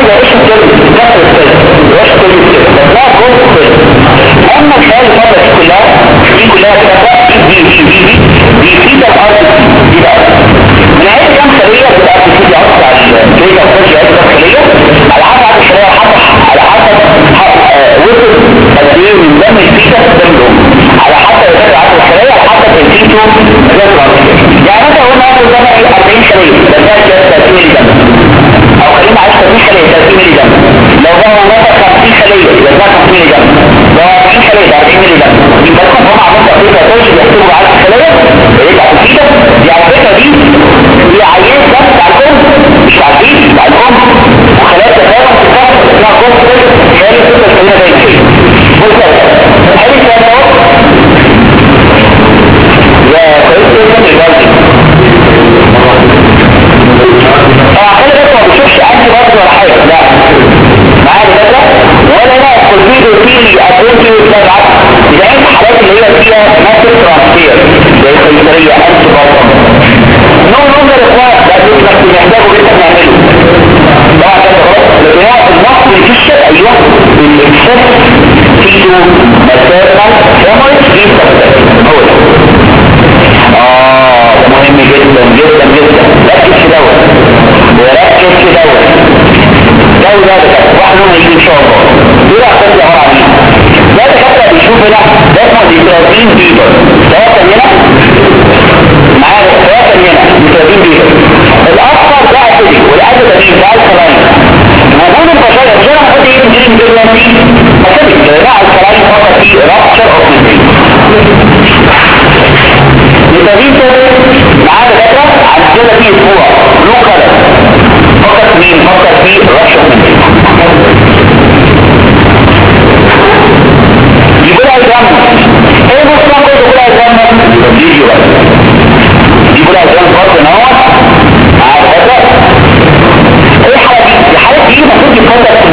ده ايش الكلمة كسر السلم ايش كلمة كده بس لا جوه السلم. اما الخيال الفترة دي كلها بتبقى دي فيدا الارض دي بقى من عيد كام خلية بتبقى بتبتدي اصلا على الكلية وتجي عيد كام خلية على حسب عدد الخلية على حسب وصل قد ايه من دم الفيدا في الدم الام على حسب عدد الخلية على حسب الفيتو يعني مثلا قلنا اخر دم 40 خلية ده 30 ملي دم او خلينا عايز 30 خلية 30 ملي دم لو ده مثلا 50 خلية يبقى ده 50 ملي دم لو 40 خلية ده 40 ملي دم يبقى لكم هم عملوا تقريبا توجه بيحسبوا عدد الخلية يرجع في الفيدا دي على فكرة دي عينة بس على الام مش على الفيد على الام وخلايا تفاهم في الكفر اسمها كفر خلال الستة الخلية باين فيه بص هل الكلام ده يا كويس جدا البلدي طبعا خلي بالك ما بشوفش انت برضه ولا حاجه لا معايا الفكره ولا لا كورتيزو فيلي ادوتي وتبعت اذا انت الحالات اللي هي فيها ماسك ترانسفير زي القيصريه انت برضه نو نمبر اخوات ده انت محتاجه جدا نعمله طبعا كده خلاص لكن هو النقص اللي في الشرع ايوه الاكسس فيتو مسافه هيموريج دي هو ده مهم جدا جدا جدا ركز في دوت وركز في دوت ده واحد منهم يجي ان شاء الله دول احسن لهم عليه ده حتى بيشوف هنا ده اسمه ديترازين بيبر سواء كان هنا معايا سواء كان هنا ديترازين بيبر الاصفر ده اسيدي والاسيدين ده الكلاين وجود البشر المفروض ايه تجري من دول دي اسيدي مع الكلاين فقط في رابشر اوف نتابيته معانا فترة عندنا فيه اسبوع بلو كلر فقط مين فقط فيه رشة منزل يقول ايضا ايه مصنع كده يقول ايضا فيديو بس يقول ايضا فرق نوع معانا فترة ايه الحالة دي؟ الحالة دي المفروض يفضل في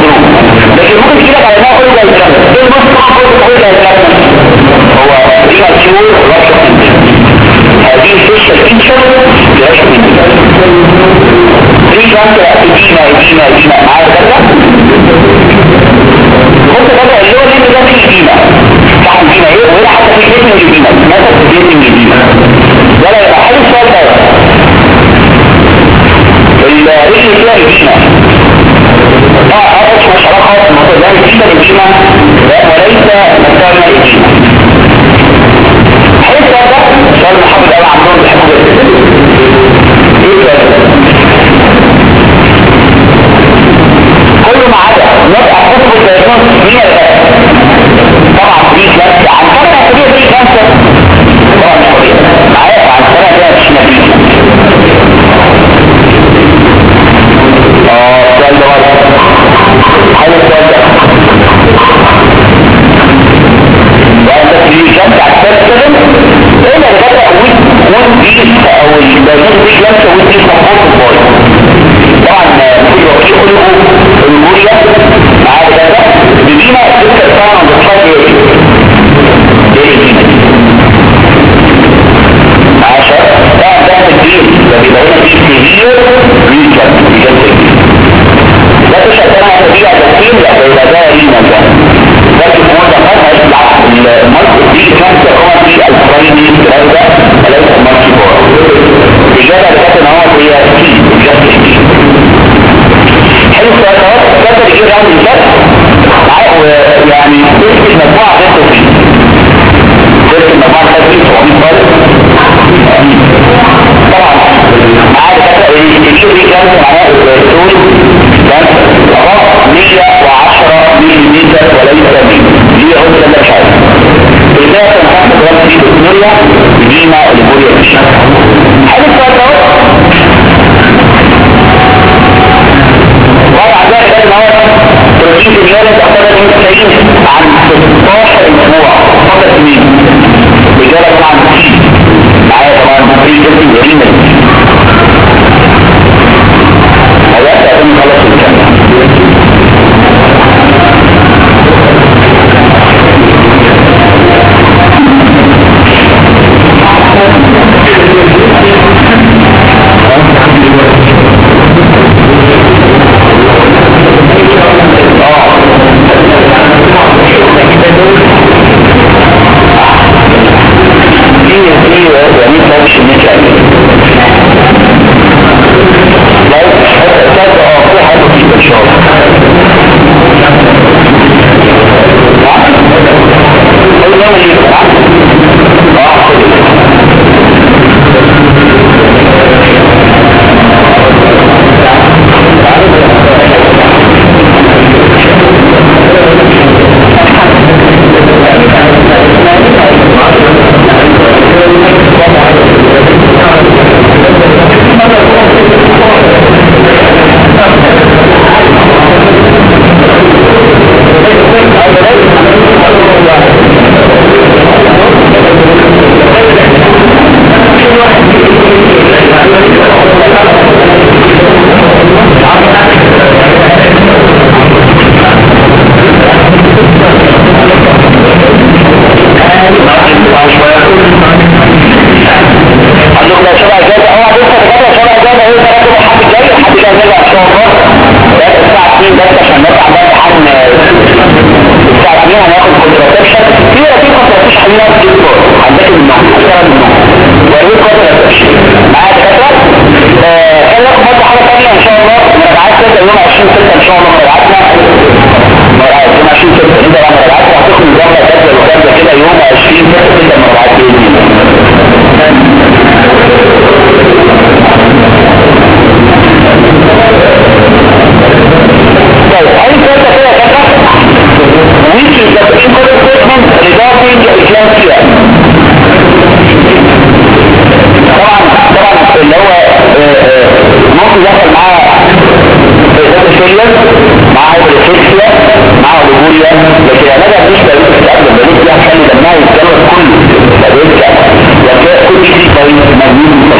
مع هايبرسيكسيا مع اوليجوريا، لكن العلاج مش دايركت قبل البلد دي هتخلي دمها يتجلط كله فبيرجع وكده كل دي طريق مجنون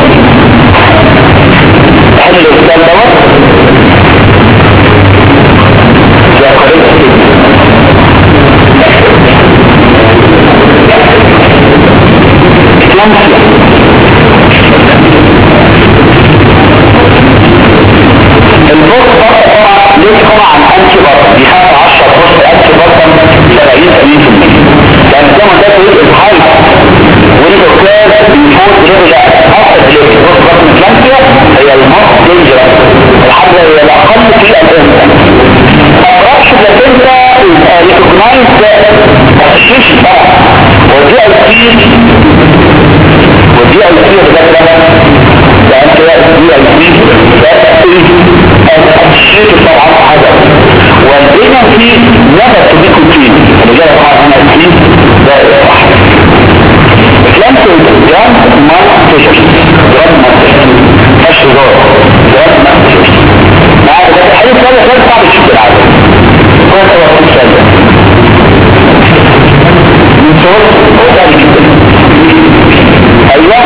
حل الإسلام دوت يا قريب إسلامسيا البوست طبعا ليه طبعا عن أنتي بطن دي 15 بوست أنتي بطن 70-80% يعني زي ما ده تقول الهايت والإوكلاس بيفوت ليفل أكتر ليفل بوست بطن إسلامسيا هي الموست دينجرس الحاجة هي الأقل في الإنسان أقرأش بلاتنتا ريكوجنايز أسوشيشن بقى ودي أي سي بذكرة لأن كده دي أي سي أسوشيشن طبعا حاجة والدينا في نبت تبيكوتين اللي جاء طبعا هنا سي ده صح إسلامسيا جراند مانستيشن الشجار جراند مانستيشن بعد ده الحديث ده غير صعب تشوف العادة كنت وقت الشجار من صوت وغالي جدا ايوه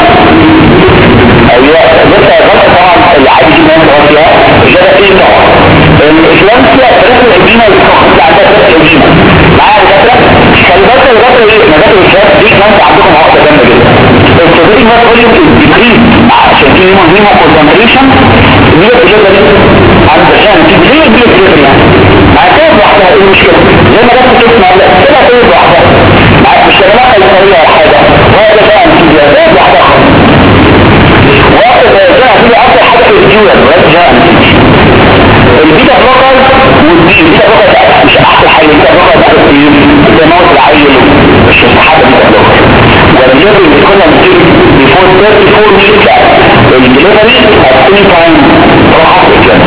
لسه غلط طبعا العادي جدا فيها اجابة ايه طبعا الاسلامسيا ثلاثة الابينة اللي عندها ثلاثة الابينة معايا الفترة فالفترة الفترة ايه مدافع الشاب دي كانت عندكم عقدة جامدة جدا الصديق ما تقول لي ديكريز عشان في هيمو كونسنتريشن دي الاجابة دي عشان تجريد دي الاجابة يعني مع كده لوحدها ايه المشكلة زي ما جبت تسمع كده تقول لوحدها مع الشغلات الطريقة او حاجة وهذا بقى انتجاه لوحدها وقت جاء في اكتر حاجة في الجولة جاء البيتا بلوكر والبيتا بلوكر مش احسن حاجة البيتا بلوكر ده في موت العيل مش حاجة بيتا بلوكر والدليفري اللي كنا بنجيب before 34 weeks الدليفري at any time راحة الكلام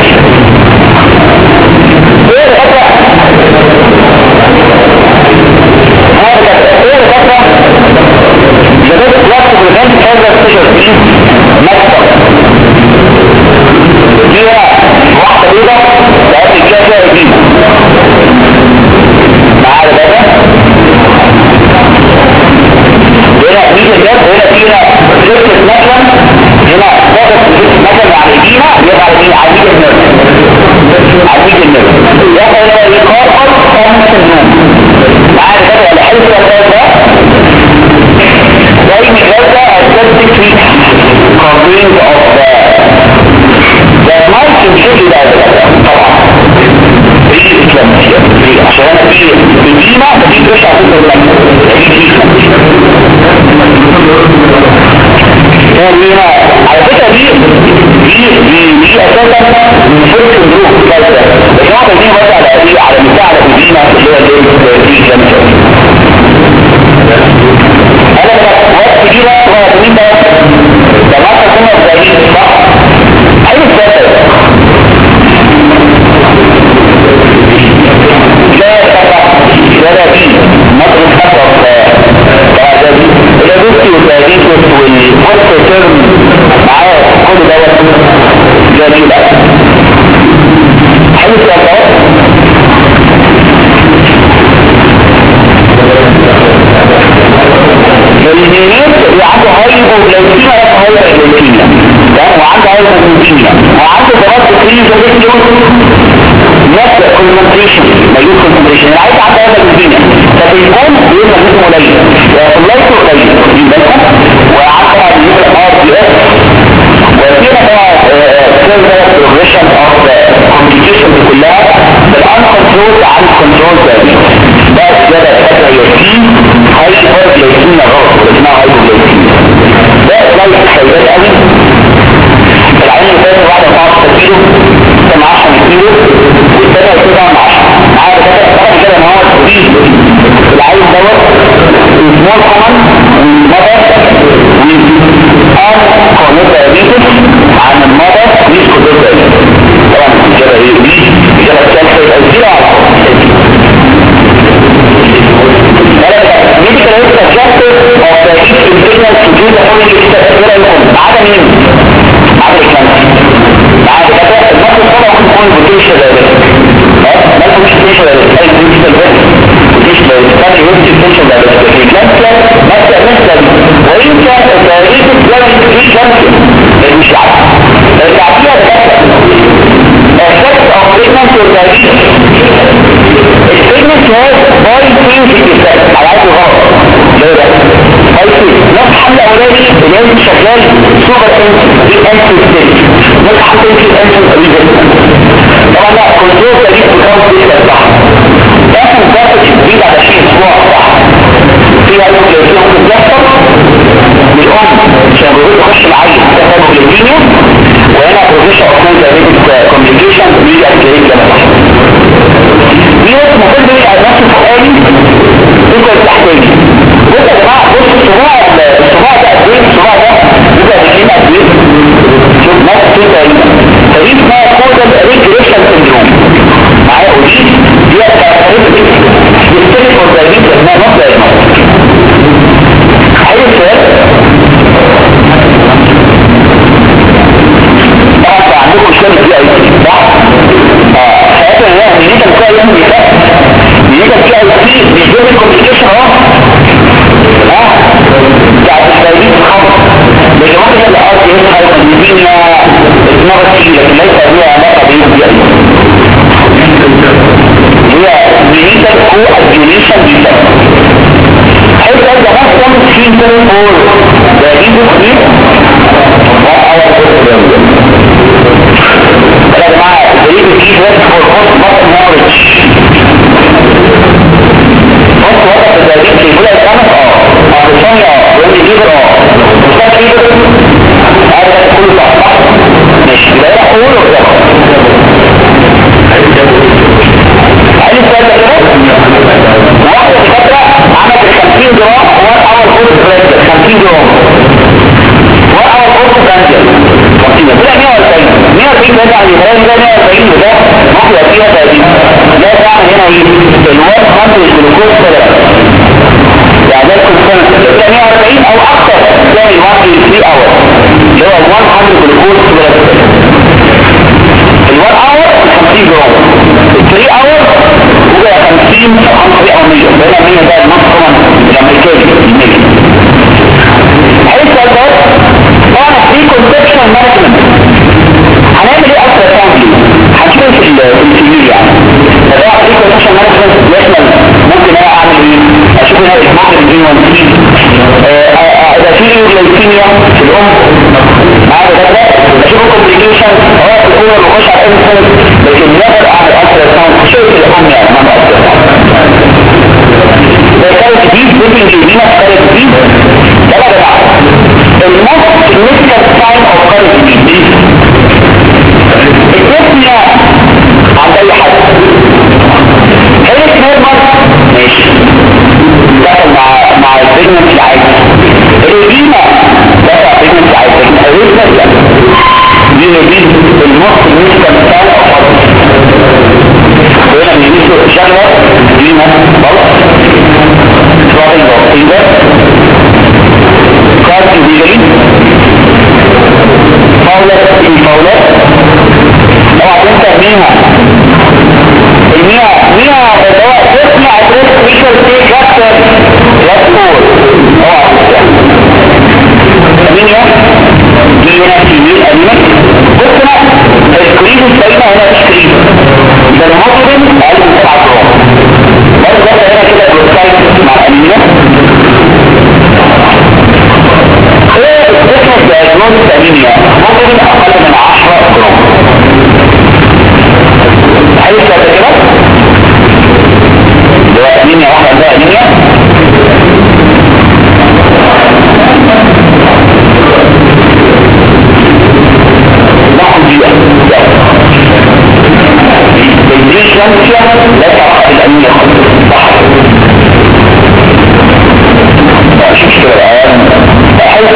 ايه الفترة؟ ايه الفترة؟ جداد الوقت بريفنت فايزر سبيشال دي مكتب دي واحدة بيضة لأن الكافية دي معايا بقى هنا مين الجاب هنا فينا ريكت مثلا هنا ضغط ريكت مثلا على ايدينا يبقى على مين على مين النرد يبقى هنا يقارب خمس النوم معايا بقى ولا حلو ده زي مجلسة السبتك في covering of that might contribute that طبعا دي إسلامية عشان أنا في الديمة دي ترش على فكرة يعني على فكرة دي أساسا من فرق الدروب كذا لكن واحدة دي بس على مساعدة الديمة اللي هي دي إسلامية أنا وقت دي بقى وقتين بقى جماعة كنا بزايين صح؟ أي السبب؟ لا دي مصر الخطر الأدوسي والتأديسوس والفرق ترم معاه كل دوت جميل حلو السبب؟ الهينات عنده هايبوغلايكيميا وعنده هايبوغلايكيميا وعنده ضغط كريزة نفس الكونسنتريشن مليون كونسنتريشن العيد عنده هايبوغلايكيميا فبيكون بيبقى جسمه قليل وفلايته قليل يبقى وعنده RDS وفيها بقى سيرفر بروجريشن اوف كومبليكيشن كلها بالانكنترول عن كنترول ثاني بس كده الفترة يسين هايبوغلايكيميا غلط ولكنها هايبوغلايكيميا ده لايك خيبات قوي العين اللي فاتت واحدة 12 كيلو كان 10 كيلو والتانية كده عن 10 عارف كده كده ان هو تقريب العين دوت اسمه كمان والمدى والأنكونيتابيتس عن المدى ويسكوتوتابيتس طبعا الإجابة ايه دي؟ الإجابة الثالثة يبقى الزيرة على الخط انتي مش حاطين في الانتي ريزيستنس. طبعا لا كنترول تاريخ بكام بيكتر صح لكن ضغط جديد على شيء اسبوع صح فيها الكلاسية ممكن تحصل بالأم عشان الرجل يخش العين تفاهم بالكيميا وهنا بروفيشن اوفنان تاريخ كوميونيكيشن بيجي الجريد لما تحصل دي وقت مفروض بيجي على نفس الفقالي يبقى التحتاني. بص يا جماعة بص الصباع ده قد ايه الصباع ده يبقى بيجينا قد ايه شوف نفس كده تقريبا تقريبا اسمها كودال ريجريشن سندروم معايا ودي دي كاركترستيك ديستريك والدايبيت اسمها نوت دايجنوستيك. حلو السؤال طبعا عندكم شوية دي اي صح؟ فاكر ان هي ميزة بتاع يوم بيفات ميزة بتاع يوم بيجيب الكومبليكيشن اهو بتاعت الدايبيت الخطر لكن ممكن يبقى ارض يسحر الدنيا اسمها كتير لكن ليس لها علاقة بيوم دي هي ميزة كو اديونيشن بيفات حيث أنت أصلا في تلفور دليل خبير يا جماعة دليل الكيس وقت فور خص بطن مورج خص وقت الدليل في كل الكامس أخصاني وقت ليبر وقت ليبر هذا كله صح ماشي يبقى هنا قول وقت هل السؤال ده كده؟ واحدة فترة عملت 50 جرام وان اور فورس برانجل 50 جرام وان اور فورس برانجل 50 طلع 140 ده يعني الهرام ده 140 وده ممكن يبقى فيها تقديم لا تعمل هنا ايه الوان خمس الجلوكوز ثلاثة يعني ده الكونسنت طلع 140 او اكثر زي 1 في 3 اور اللي هو 100 جلوكوز ثلاثة الوان اور 50 جرام 3 اور وبقى 50 او 5 او 100 بقى 100 ده النص طبعا الامريكاني المية حيث الضغط طبعا في كونسبشن مانجمنت هنعمل ايه اكتر فاملي هنشوف في السيميل يعني فده في كونسبشن مانجمنت يشمل ممكن انا اعمل ايه اشوف هنا الهيموجلوبين جي 1 سي اذا في جلايكيميا في الام معايا ده اشوف كومبليكيشن في الكوره بخش على الانسان لكن نقدر اعمل اكتر فاملي شيء في الام يعني ما اكتر ده كانت جديد ممكن جديدنا كانت جديد ده بقى بقى الموست significant sign of current disease التسمية عند اي حد هيك نورمال ماشي دخل مع البيجمنت العادي الريديما دخل البيجمنت العادي الريديما دي الموست significant sign of current هنا بيجيسوا شغلة دينا بلط سواء الوقتيدة كارت ديجري فاولات الفاولات اوعى تنسى ميها اللي تسمع ادريس ريكر تيك اكتر يسمور اوعى تنسى ميها دي هنا كبير قديمة بص بقى السكرين السرينة هنا تشكرين ده المطلب اقل من 7 جرام بس ده هنا كده بروتايت مع أمينة ايه السكنة دياجنوز أمينيا ممكن اقل من 10 جرام حيث كده كده ده أمينيا واحدة عندها أمينيا ناخد دقيقة الديش لانسيا لا تعرف الأمينيا صح مش مشكلة الآن حيث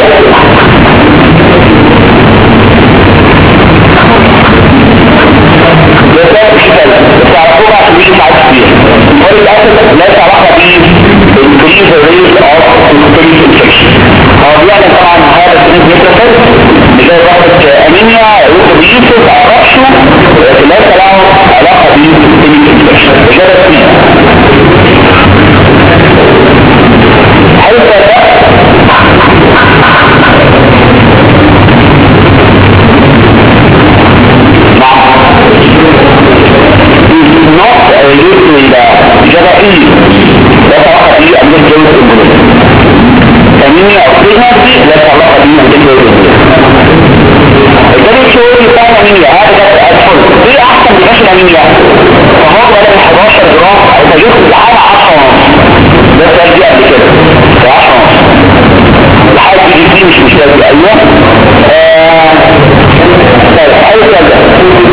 تعرفوها عشان يجي ساعات كتير فوليك اسيد لا تعرفها بالانكريز الريت اوف سيستميك انفكشن هو بيعمل طبعا هذا النيتروفيل بزي ضغط انيميا يوتوبيسيس اقربشه لكن ليس له علاقه بالسيستميك انفكشن اجابه سي حيث not related إجابة إيه لا تعلق بيه أمن جوز الجنوب أميني أو pregnancy لا تعلق بيه أمن جوز الجنوب فجزء لحد 10 ونص. ده السؤال دي قبل كده في 10 ونص لحد دي مش مشكلة. ايوه طيب اي سؤال ده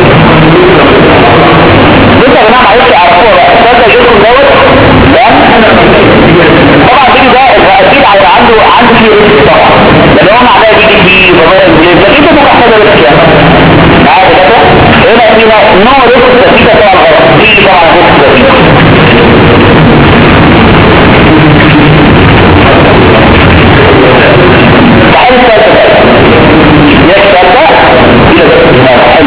بص يا جماعه معلش اعرفوها بقى. السؤال ده جزء دوت طبعا بيجي ده اكيد عنده فيه ريسك طبعا، لان هو معناه بيجي فيه ظواهر الجليد لكن ده محتاجه ريسك يعني معايا كده. هنا فينا نوع ريسك نتيجه طبعا غلط، في طبعا ريسك نتيجه. تعالى الثالثه بقى يا الثالثه الى ده حلو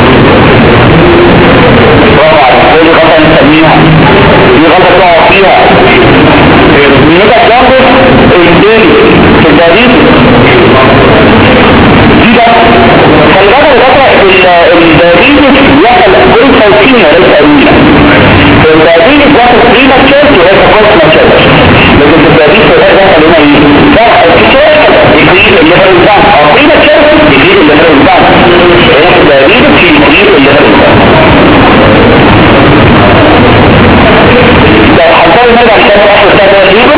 برافو عليك. دي غلطه نسميها دي غلطه تقع فيها يبقى جنبه الدين في الدليل دي بقى خلي بالك الدليل يحصل كل فوقينه ليس أمينة. الدليل يحصل قيمة شرط وليس فرص مشارك، لكن الدليل في الآخر يحصل هنا ايه؟ فرق الشرط يكريب الليفر الزام او قيمة شرط يكريب الليفر الزام. هنا في الدليل في يكريب الليفر الزام. لو حصل نرجع الشرط اخر الثالثة دي